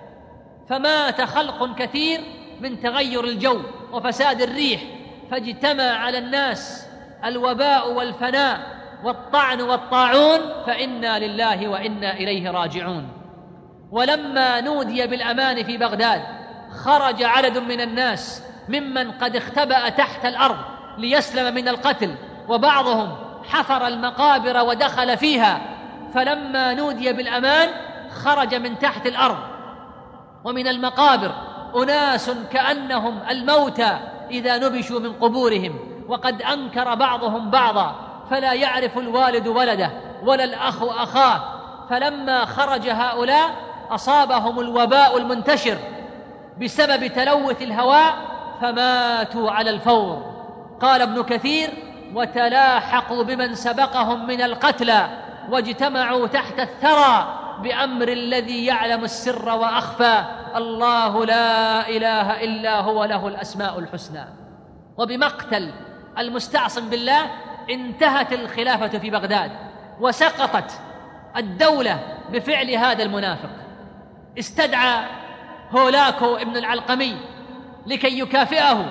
فمات خلق كثير من تغير الجو وفساد الريح، فاجتمع على الناس الوباء والفناء والطعن والطاعون، فإنا لله وإنا إليه راجعون. ولما نودي بالأمان في بغداد خرج عدد من الناس ممن قد اختبأ تحت الأرض ليسلم من القتل، وبعضهم حفر المقابر ودخل فيها، فلما نودي بالأمان خرج من تحت الأرض ومن المقابر أناس كأنهم الموتى إذا نبشوا من قبورهم، وقد أنكر بعضهم بعضا، فلا يعرف الوالد ولده ولا الأخ أخاه. فلما خرج هؤلاء أصابهم الوباء المنتشر بسبب تلوث الهواء فماتوا على الفور. قال ابن كثير وتلاحقوا بمن سبقهم من القتلى واجتمعوا تحت الثرى بأمر الذي يعلم السر وأخفى، الله لا إله إلا هو له الأسماء الحسنى. وبمقتل المستعصم بالله انتهت الخلافة في بغداد وسقطت الدولة بفعل هذا المنافق. استدعى هولاكو ابن العلقمي لكي يكافئه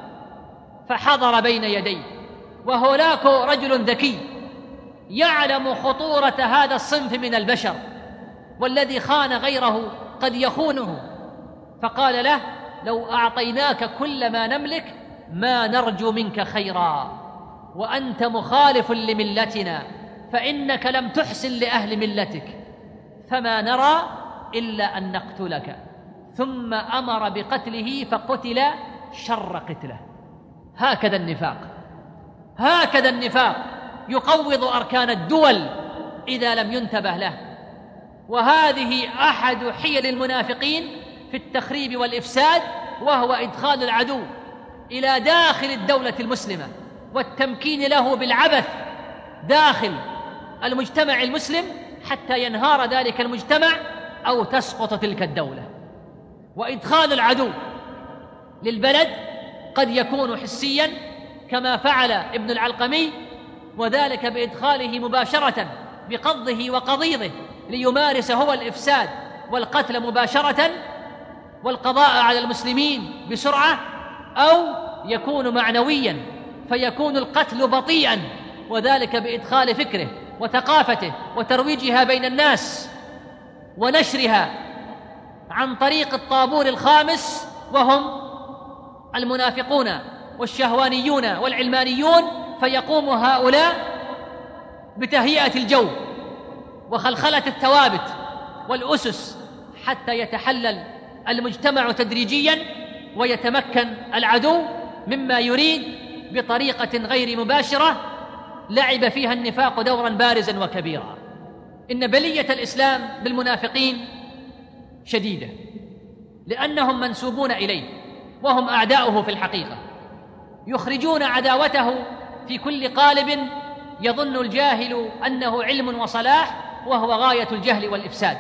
فحضر بين يديه، وهولاكو رجل ذكي يعلم خطورة هذا الصنف من البشر، والذي خان غيره قد يخونه، فقال له لو أعطيناك كل ما نملك ما نرجو منك خيرا، وأنت مخالف لملتنا، فإنك لم تحسن لأهل ملتك، فما نرى إلا أن نقتلك، ثم أمر بقتله فقتل شر قتله. هكذا النفاق، هكذا النفاق يقوض أركان الدول إذا لم ينتبه له. وهذه أحد حيل المنافقين في التخريب والإفساد، وهو إدخال العدو إلى داخل الدولة المسلمة والتمكين له بالعبث داخل المجتمع المسلم حتى ينهار ذلك المجتمع أو تسقط تلك الدولة. وإدخال العدو للبلد قد يكون حسياً كما فعل ابن العلقمي، وذلك بإدخاله مباشرة بقضه وقضيضه ليمارس هو الإفساد والقتل مباشرة والقضاء على المسلمين بسرعة، أو يكون معنوياً فيكون القتل بطيئاً، وذلك بإدخال فكره وثقافته وترويجها بين الناس ونشرها عن طريق الطابور الخامس، وهم المنافقون والشهوانيون والعلمانيون. فيقوم هؤلاء بتهيئة الجو وخلخلة الثوابت والأسس حتى يتحلل المجتمع تدريجياً ويتمكن العدو مما يريد بطريقة غير مباشرة لعب فيها النفاق دورا بارزا وكبيرا. إن بلية الإسلام بالمنافقين شديدة، لأنهم منسوبون إليه وهم أعداؤه في الحقيقة، يخرجون عداوته في كل قالب يظن الجاهل أنه علم وصلاح، وهو غاية الجهل والإفساد.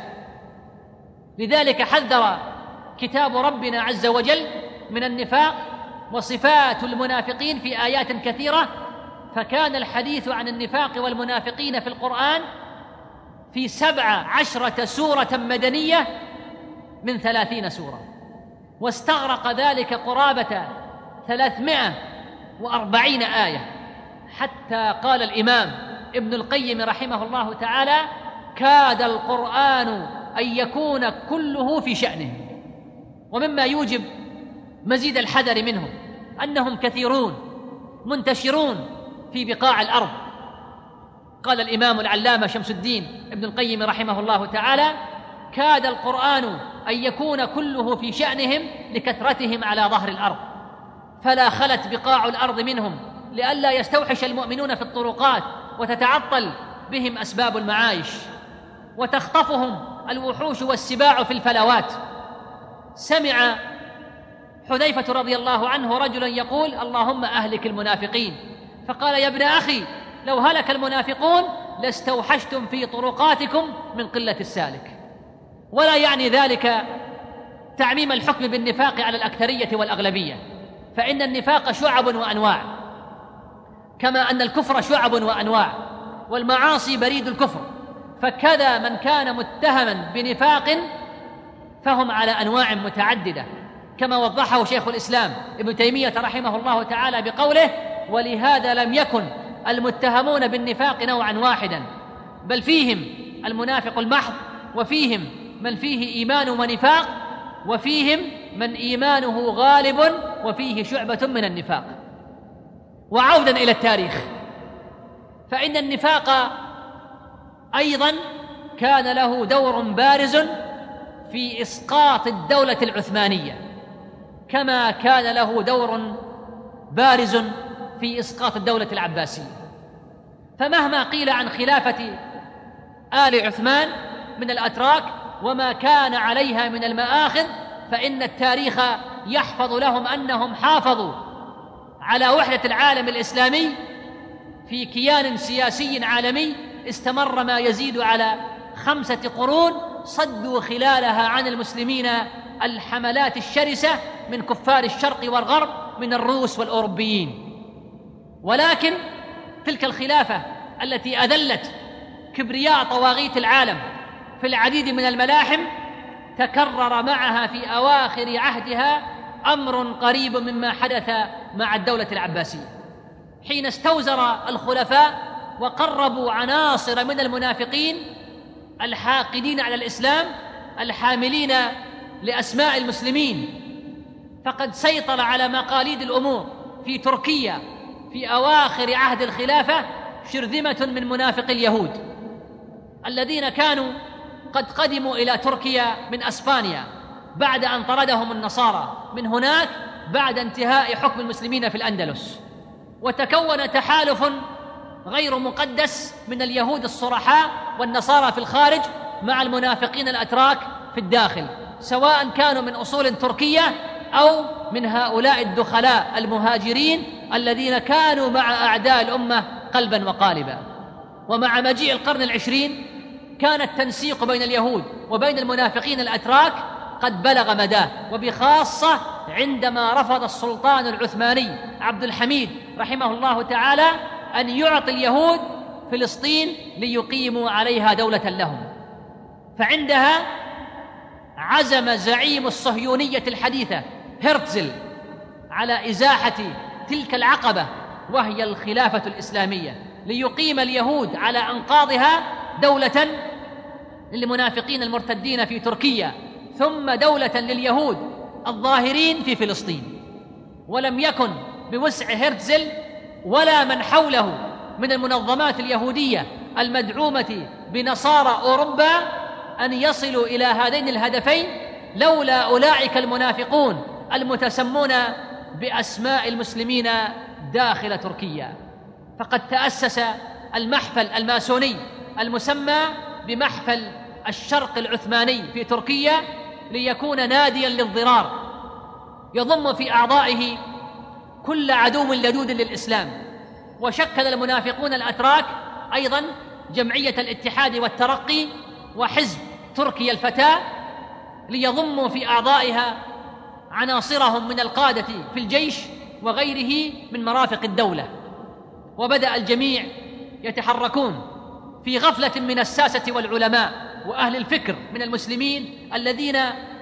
لذلك حذر كتاب ربنا عز وجل من النفاق وصفات المنافقين في آيات كثيرة، فكان الحديث عن النفاق والمنافقين في القرآن في سبع عشرة سورة مدنية من ثلاثين سورة، واستغرق ذلك قرابة ثلاثمائة وأربعين آية، حتى قال الإمام ابن القيم رحمه الله تعالى: كاد القرآن أن يكون كله في شأنه. ومما يوجب مزيد الحذر منهم أنهم كثيرون منتشرون في بقاع الأرض. قال الإمام العلامة شمس الدين ابن القيم رحمه الله تعالى: كاد القرآن أن يكون كله في شأنهم لكثرتهم على ظهر الأرض، فلا خلت بقاع الأرض منهم لئلا يستوحش المؤمنون في الطرقات وتتعطل بهم أسباب المعايش وتخطفهم الوحوش والسباع في الفلوات. سمع حذيفة رضي الله عنه رجلا يقول: اللهم أهلك المنافقين، فقال: يا ابن أخي، لو هلك المنافقون لاستوحشتم في طرقاتكم من قلة السالك. ولا يعني ذلك تعميم الحكم بالنفاق على الأكثرية والأغلبية، فإن النفاق شعب وأنواع، كما أن الكفر شعب وأنواع، والمعاصي بريد الكفر، فكذا من كان متهما بنفاق فهم على أنواع متعددة، كما وضحه شيخ الإسلام ابن تيمية رحمه الله تعالى بقوله: ولهذا لم يكن المتهمون بالنفاق نوعا واحدا، بل فيهم المنافق المحض، وفيهم من فيه إيمان ونفاق، وفيهم من إيمانه غالب وفيه شعبة من النفاق. وعودا إلى التاريخ، فإن النفاق أيضا كان له دور بارز في إسقاط الدولة العثمانية، كما كان له دور بارز في إسقاط الدولة العباسية. فمهما قيل عن خلافة آل عثمان من الأتراك وما كان عليها من المآخذ، فإن التاريخ يحفظ لهم أنهم حافظوا على وحدة العالم الإسلامي في كيان سياسي عالمي استمر ما يزيد على خمسة قرون، صدوا خلالها عن المسلمين الحملات الشرسة من كفار الشرق والغرب من الروس والأوروبيين. ولكن تلك الخلافة التي أذلت كبرياء طواغيت العالم في العديد من الملاحم تكرر معها في أواخر عهدها أمر قريب مما حدث مع الدولة العباسية، حين استوزر الخلفاء وقربوا عناصر من المنافقين الحاقدين على الإسلام الحاملين لأسماء المسلمين. فقد سيطر على مقاليد الأمور في تركيا في أواخر عهد الخلافة شرذمة من منافق اليهود الذين كانوا قد قدموا إلى تركيا من أسبانيا بعد أن طردهم النصارى من هناك بعد انتهاء حكم المسلمين في الأندلس، وتكون تحالف غير مقدس من اليهود الصرحاء والنصارى في الخارج مع المنافقين الأتراك في الداخل، سواء كانوا من أصول تركية أو من هؤلاء الدخلاء المهاجرين الذين كانوا مع أعداء الأمة قلبا وقالبا. ومع مجيء القرن العشرين كان التنسيق بين اليهود وبين المنافقين الأتراك قد بلغ مداه، وبخاصة عندما رفض السلطان العثماني عبد الحميد رحمه الله تعالى أن يعطي اليهود فلسطين ليقيموا عليها دولة لهم. فعندها عزم زعيم الصهيونية الحديثة هرتزل على إزاحة تلك العقبة وهي الخلافة الإسلامية، ليقيم اليهود على أنقاضها دولة للمنافقين المرتدين في تركيا، ثم دولة لليهود الظاهرين في فلسطين. ولم يكن بوسع هرتزل ولا من حوله من المنظمات اليهودية المدعومة بنصارى أوروبا أن يصلوا إلى هذين الهدفين لولا أولئك المنافقون المتسمون بأسماء المسلمين داخل تركيا. فقد تأسس المحفل الماسوني المسمى بمحفل الشرق العثماني في تركيا ليكون ناديا للضرار يضم في أعضائه كل عدو لدود للإسلام. وشكل المنافقون الأتراك أيضا جمعية الاتحاد والترقي وحزب تركيا الفتاة ليضموا في أعضائها عناصرهم من القادة في الجيش وغيره من مرافق الدولة. وبدأ الجميع يتحركون في غفلة من الساسة والعلماء وأهل الفكر من المسلمين الذين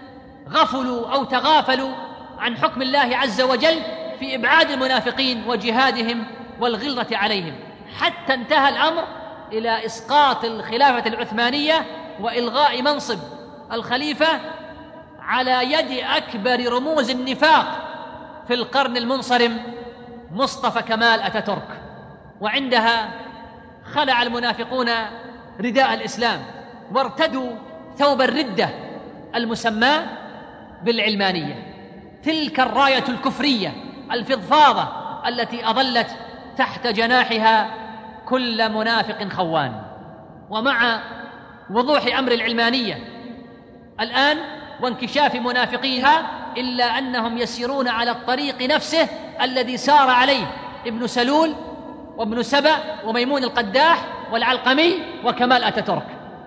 غفلوا أو تغافلوا عن حكم الله عز وجل في إبعاد المنافقين وجهادهم والغلظة عليهم، حتى انتهى الأمر إلى إسقاط الخلافة العثمانية وإلغاء منصب الخليفة على يد أكبر رموز النفاق في القرن المنصرم مصطفى كمال أتاتورك. وعندها خلع المنافقون رداء الإسلام وارتدوا ثوب الردة المسمى بالعلمانية، تلك الراية الكفرية الفضفاضة التي أظلت تحت جناحها كل منافق خوان. ومع وضوح أمر العلمانية الآن وانكشاف منافقيها إلا أنهم يسيرون على الطريق نفسه الذي سار عليه ابن سلول وابن سبأ وميمون القداح والعلقمي وكمال أتاتورك.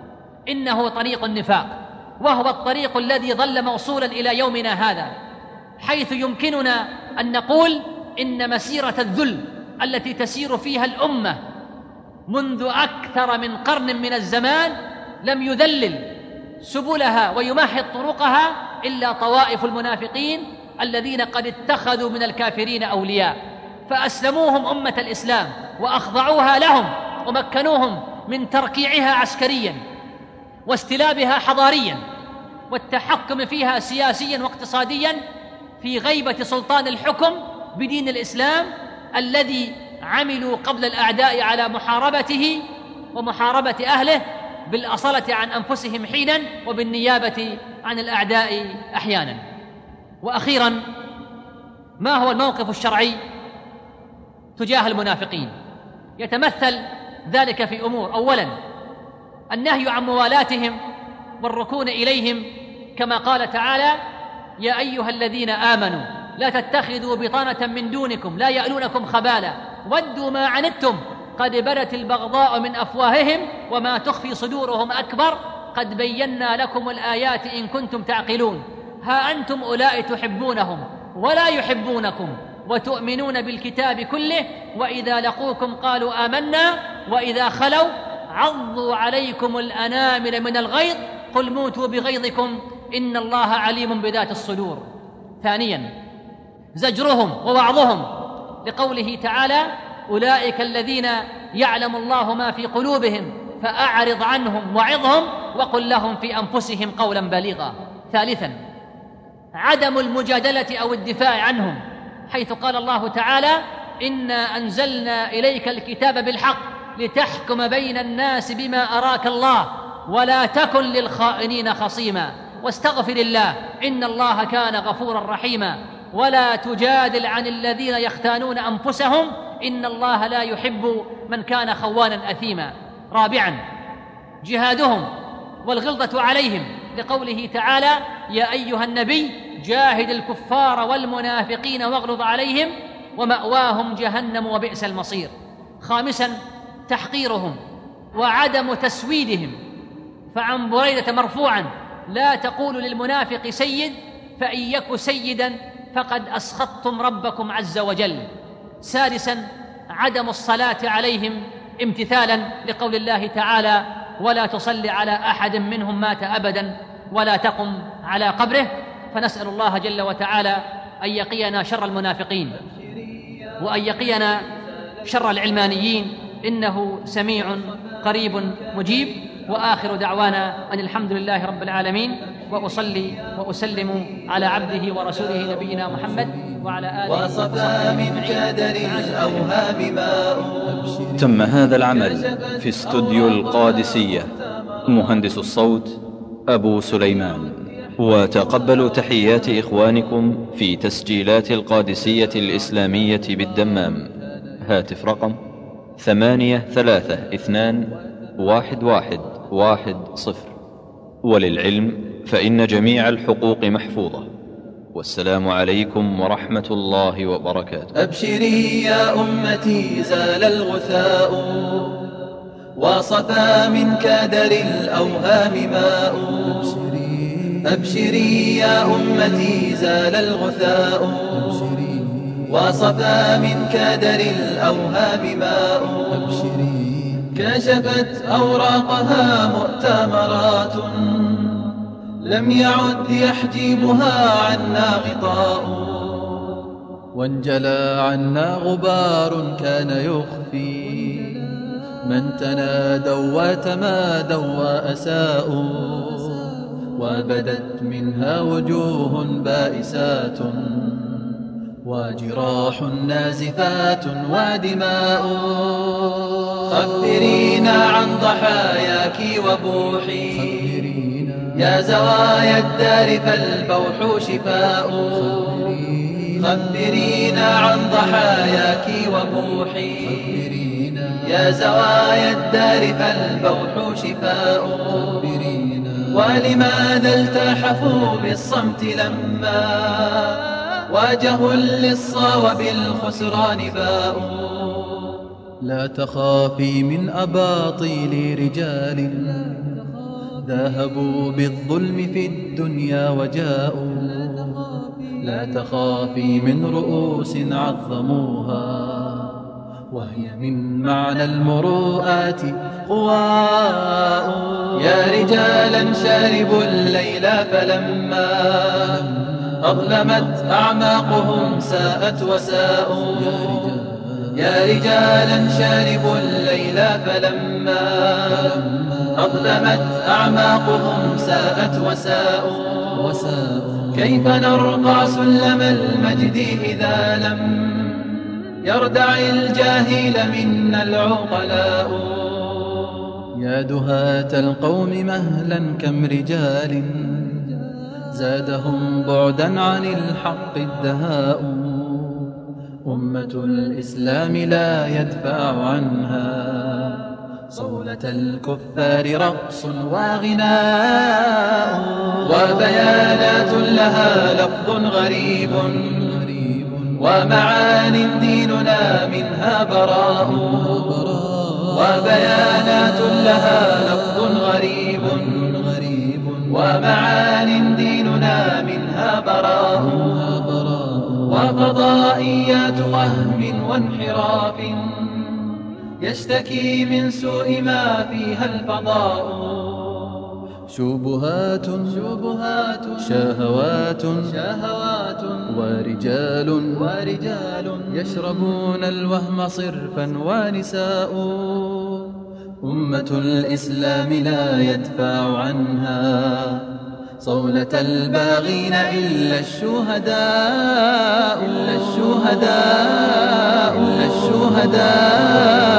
إنه طريق النفاق، وهو الطريق الذي ظل موصولا إلى يومنا هذا، حيث يمكننا أن نقول إن مسيرة الذل التي تسير فيها الأمة منذ أكثر من قرن من الزمان لم يذلل سبلها ويمهد طرقها إلا طوائف المنافقين الذين قد اتخذوا من الكافرين أولياء، فأسلموهم أمة الإسلام وأخضعوها لهم ومكنوهم من تركيعها عسكريا واستلابها حضاريا والتحكم فيها سياسيا واقتصاديا في غيبة سلطان الحكم بدين الإسلام الذي عملوا قبل الأعداء على محاربته ومحاربة أهله بالأصالة عن أنفسهم حينا وبالنيابة عن الأعداء أحيانا. وأخيرا، ما هو الموقف الشرعي تجاه المنافقين؟ يتمثل ذلك في أمور: أولا النهي عن موالاتهم والركون إليهم، كما قال تعالى: يا أيها الذين آمنوا لا تتخذوا بطانة من دونكم لا يألونكم خبالا ودوا ما عنتم قد بدت البغضاء من أفواههم وما تخفي صدورهم أكبر قد بينا لكم الآيات إن كنتم تعقلون ها أنتم أولئك تحبونهم ولا يحبونكم وتؤمنون بالكتاب كله وإذا لقوكم قالوا آمنا وإذا خلوا عضوا عليكم الأنامل من الغيظ قل موتوا بغيظكم إن الله عليم بذات الصدور. ثانيا زجرهم ووعظهم لقوله تعالى: أولئك الذين يعلم الله ما في قلوبهم فأعرض عنهم وعظهم وقل لهم في أنفسهم قولا بليغا. ثالثا عدم المجادلة أو الدفاع عنهم، حيث قال الله تعالى: إنا أنزلنا إليك الكتاب بالحق لتحكم بين الناس بما أراك الله ولا تكن للخائنين خصيما واستغفر الله إن الله كان غفورا رحيما. ولا تجادل عن الذين يختانون أنفسهم إن الله لا يحب من كان خوانا أثيما. رابعا جهادهم والغلظة عليهم لقوله تعالى يا أيها النبي جاهد الكفار والمنافقين واغلظ عليهم ومأواهم جهنم وبئس المصير. خامسا تحقيرهم وعدم تسويدهم، فعن بريدة مرفوعا لا تقولوا للمنافق سيد فإن يك سيدا فقد أسخطتم ربكم عز وجل. سادسا عدم الصلاة عليهم امتثالا لقول الله تعالى ولا تصل على أحد منهم مات أبدا ولا تقم على قبره. فنسأل الله جل وتعالى أن يقينا شر المنافقين وأن يقينا شر العلمانيين إنه سميع قريب مجيب. وآخر دعوانا أن الحمد لله رب العالمين، وأصلي وأسلم على عبده ورسوله نبينا محمد وعلى آله وصفى من كدر الأوهام ماء. تم هذا العمل في استوديو القادسية، مهندس الصوت أبو سليمان. وتقبلوا تحيات إخوانكم في تسجيلات القادسية الإسلامية بالدمام. هاتف رقم ثمانية ثلاثة اثنان واحد واحد واحد صفر. وللعلم فإن جميع الحقوق محفوظة. والسلام عليكم ورحمة الله وبركاته. أبشري يا أمتي زال الغثاء وصفى من كدر الأوهام ماء. أبشري يا أمتي زال الغثاء وصفى من كدر الأوهام ماء. كشفت أوراقها مؤتمرات لم يعد يحجبها عنا غطاء. وانجلى عنا غبار كان يخفي من تنادوا وتمادوا وأساءوا. وبدت منها وجوه بائسات وجراح نازفات ودماء. خبرينا عن ضحاياك وبوحي يا زوايا الدار فالبوح شفاء. خبرينا عن ضحاياك وبوحي يا زوايا الدار فالبوح شفاء. ولماذا التحفوا بالصمت لما واجهوا اللصا وبالخسران باءوا. لا تخافي من أباطيل رجال ذهبوا بالظلم في الدنيا وجاءوا. لا تخافي من رؤوس عظموها وهي من معنى المروءات قواء. يا رجالا شاربوا الليل فلما أظلمت أعماقهم ساءت وساءوا. يا رجالا شاربوا الليل فلما أظلمت أعماقهم ساءت وساءوا. كيف نرقى سلم المجد إذا لم يردع الجاهل منا العقلاء. يا دهاة القوم مهلا كم رجال زادهم بعدا عن الحق الدهاء. أمة الإسلام لا يدفع عنها صولة الكفار رقص وغناء. وبيانات لها لفظ غريب ومعان ديننا منها براء. وبيانات لها لفظ غريب ومعان ديننا منها براء. وفضائيات وهم وانحراف يشتكي من سوء ما فيها الفضاء. شبهات شبهات شهوات شهوات ورجال ورجال يشربون الوهم صرفا ونساء. أمة الإسلام لا يدفع عنها صولة الباغين إلا الشهداء إلا الشهداء إلا الشهداء.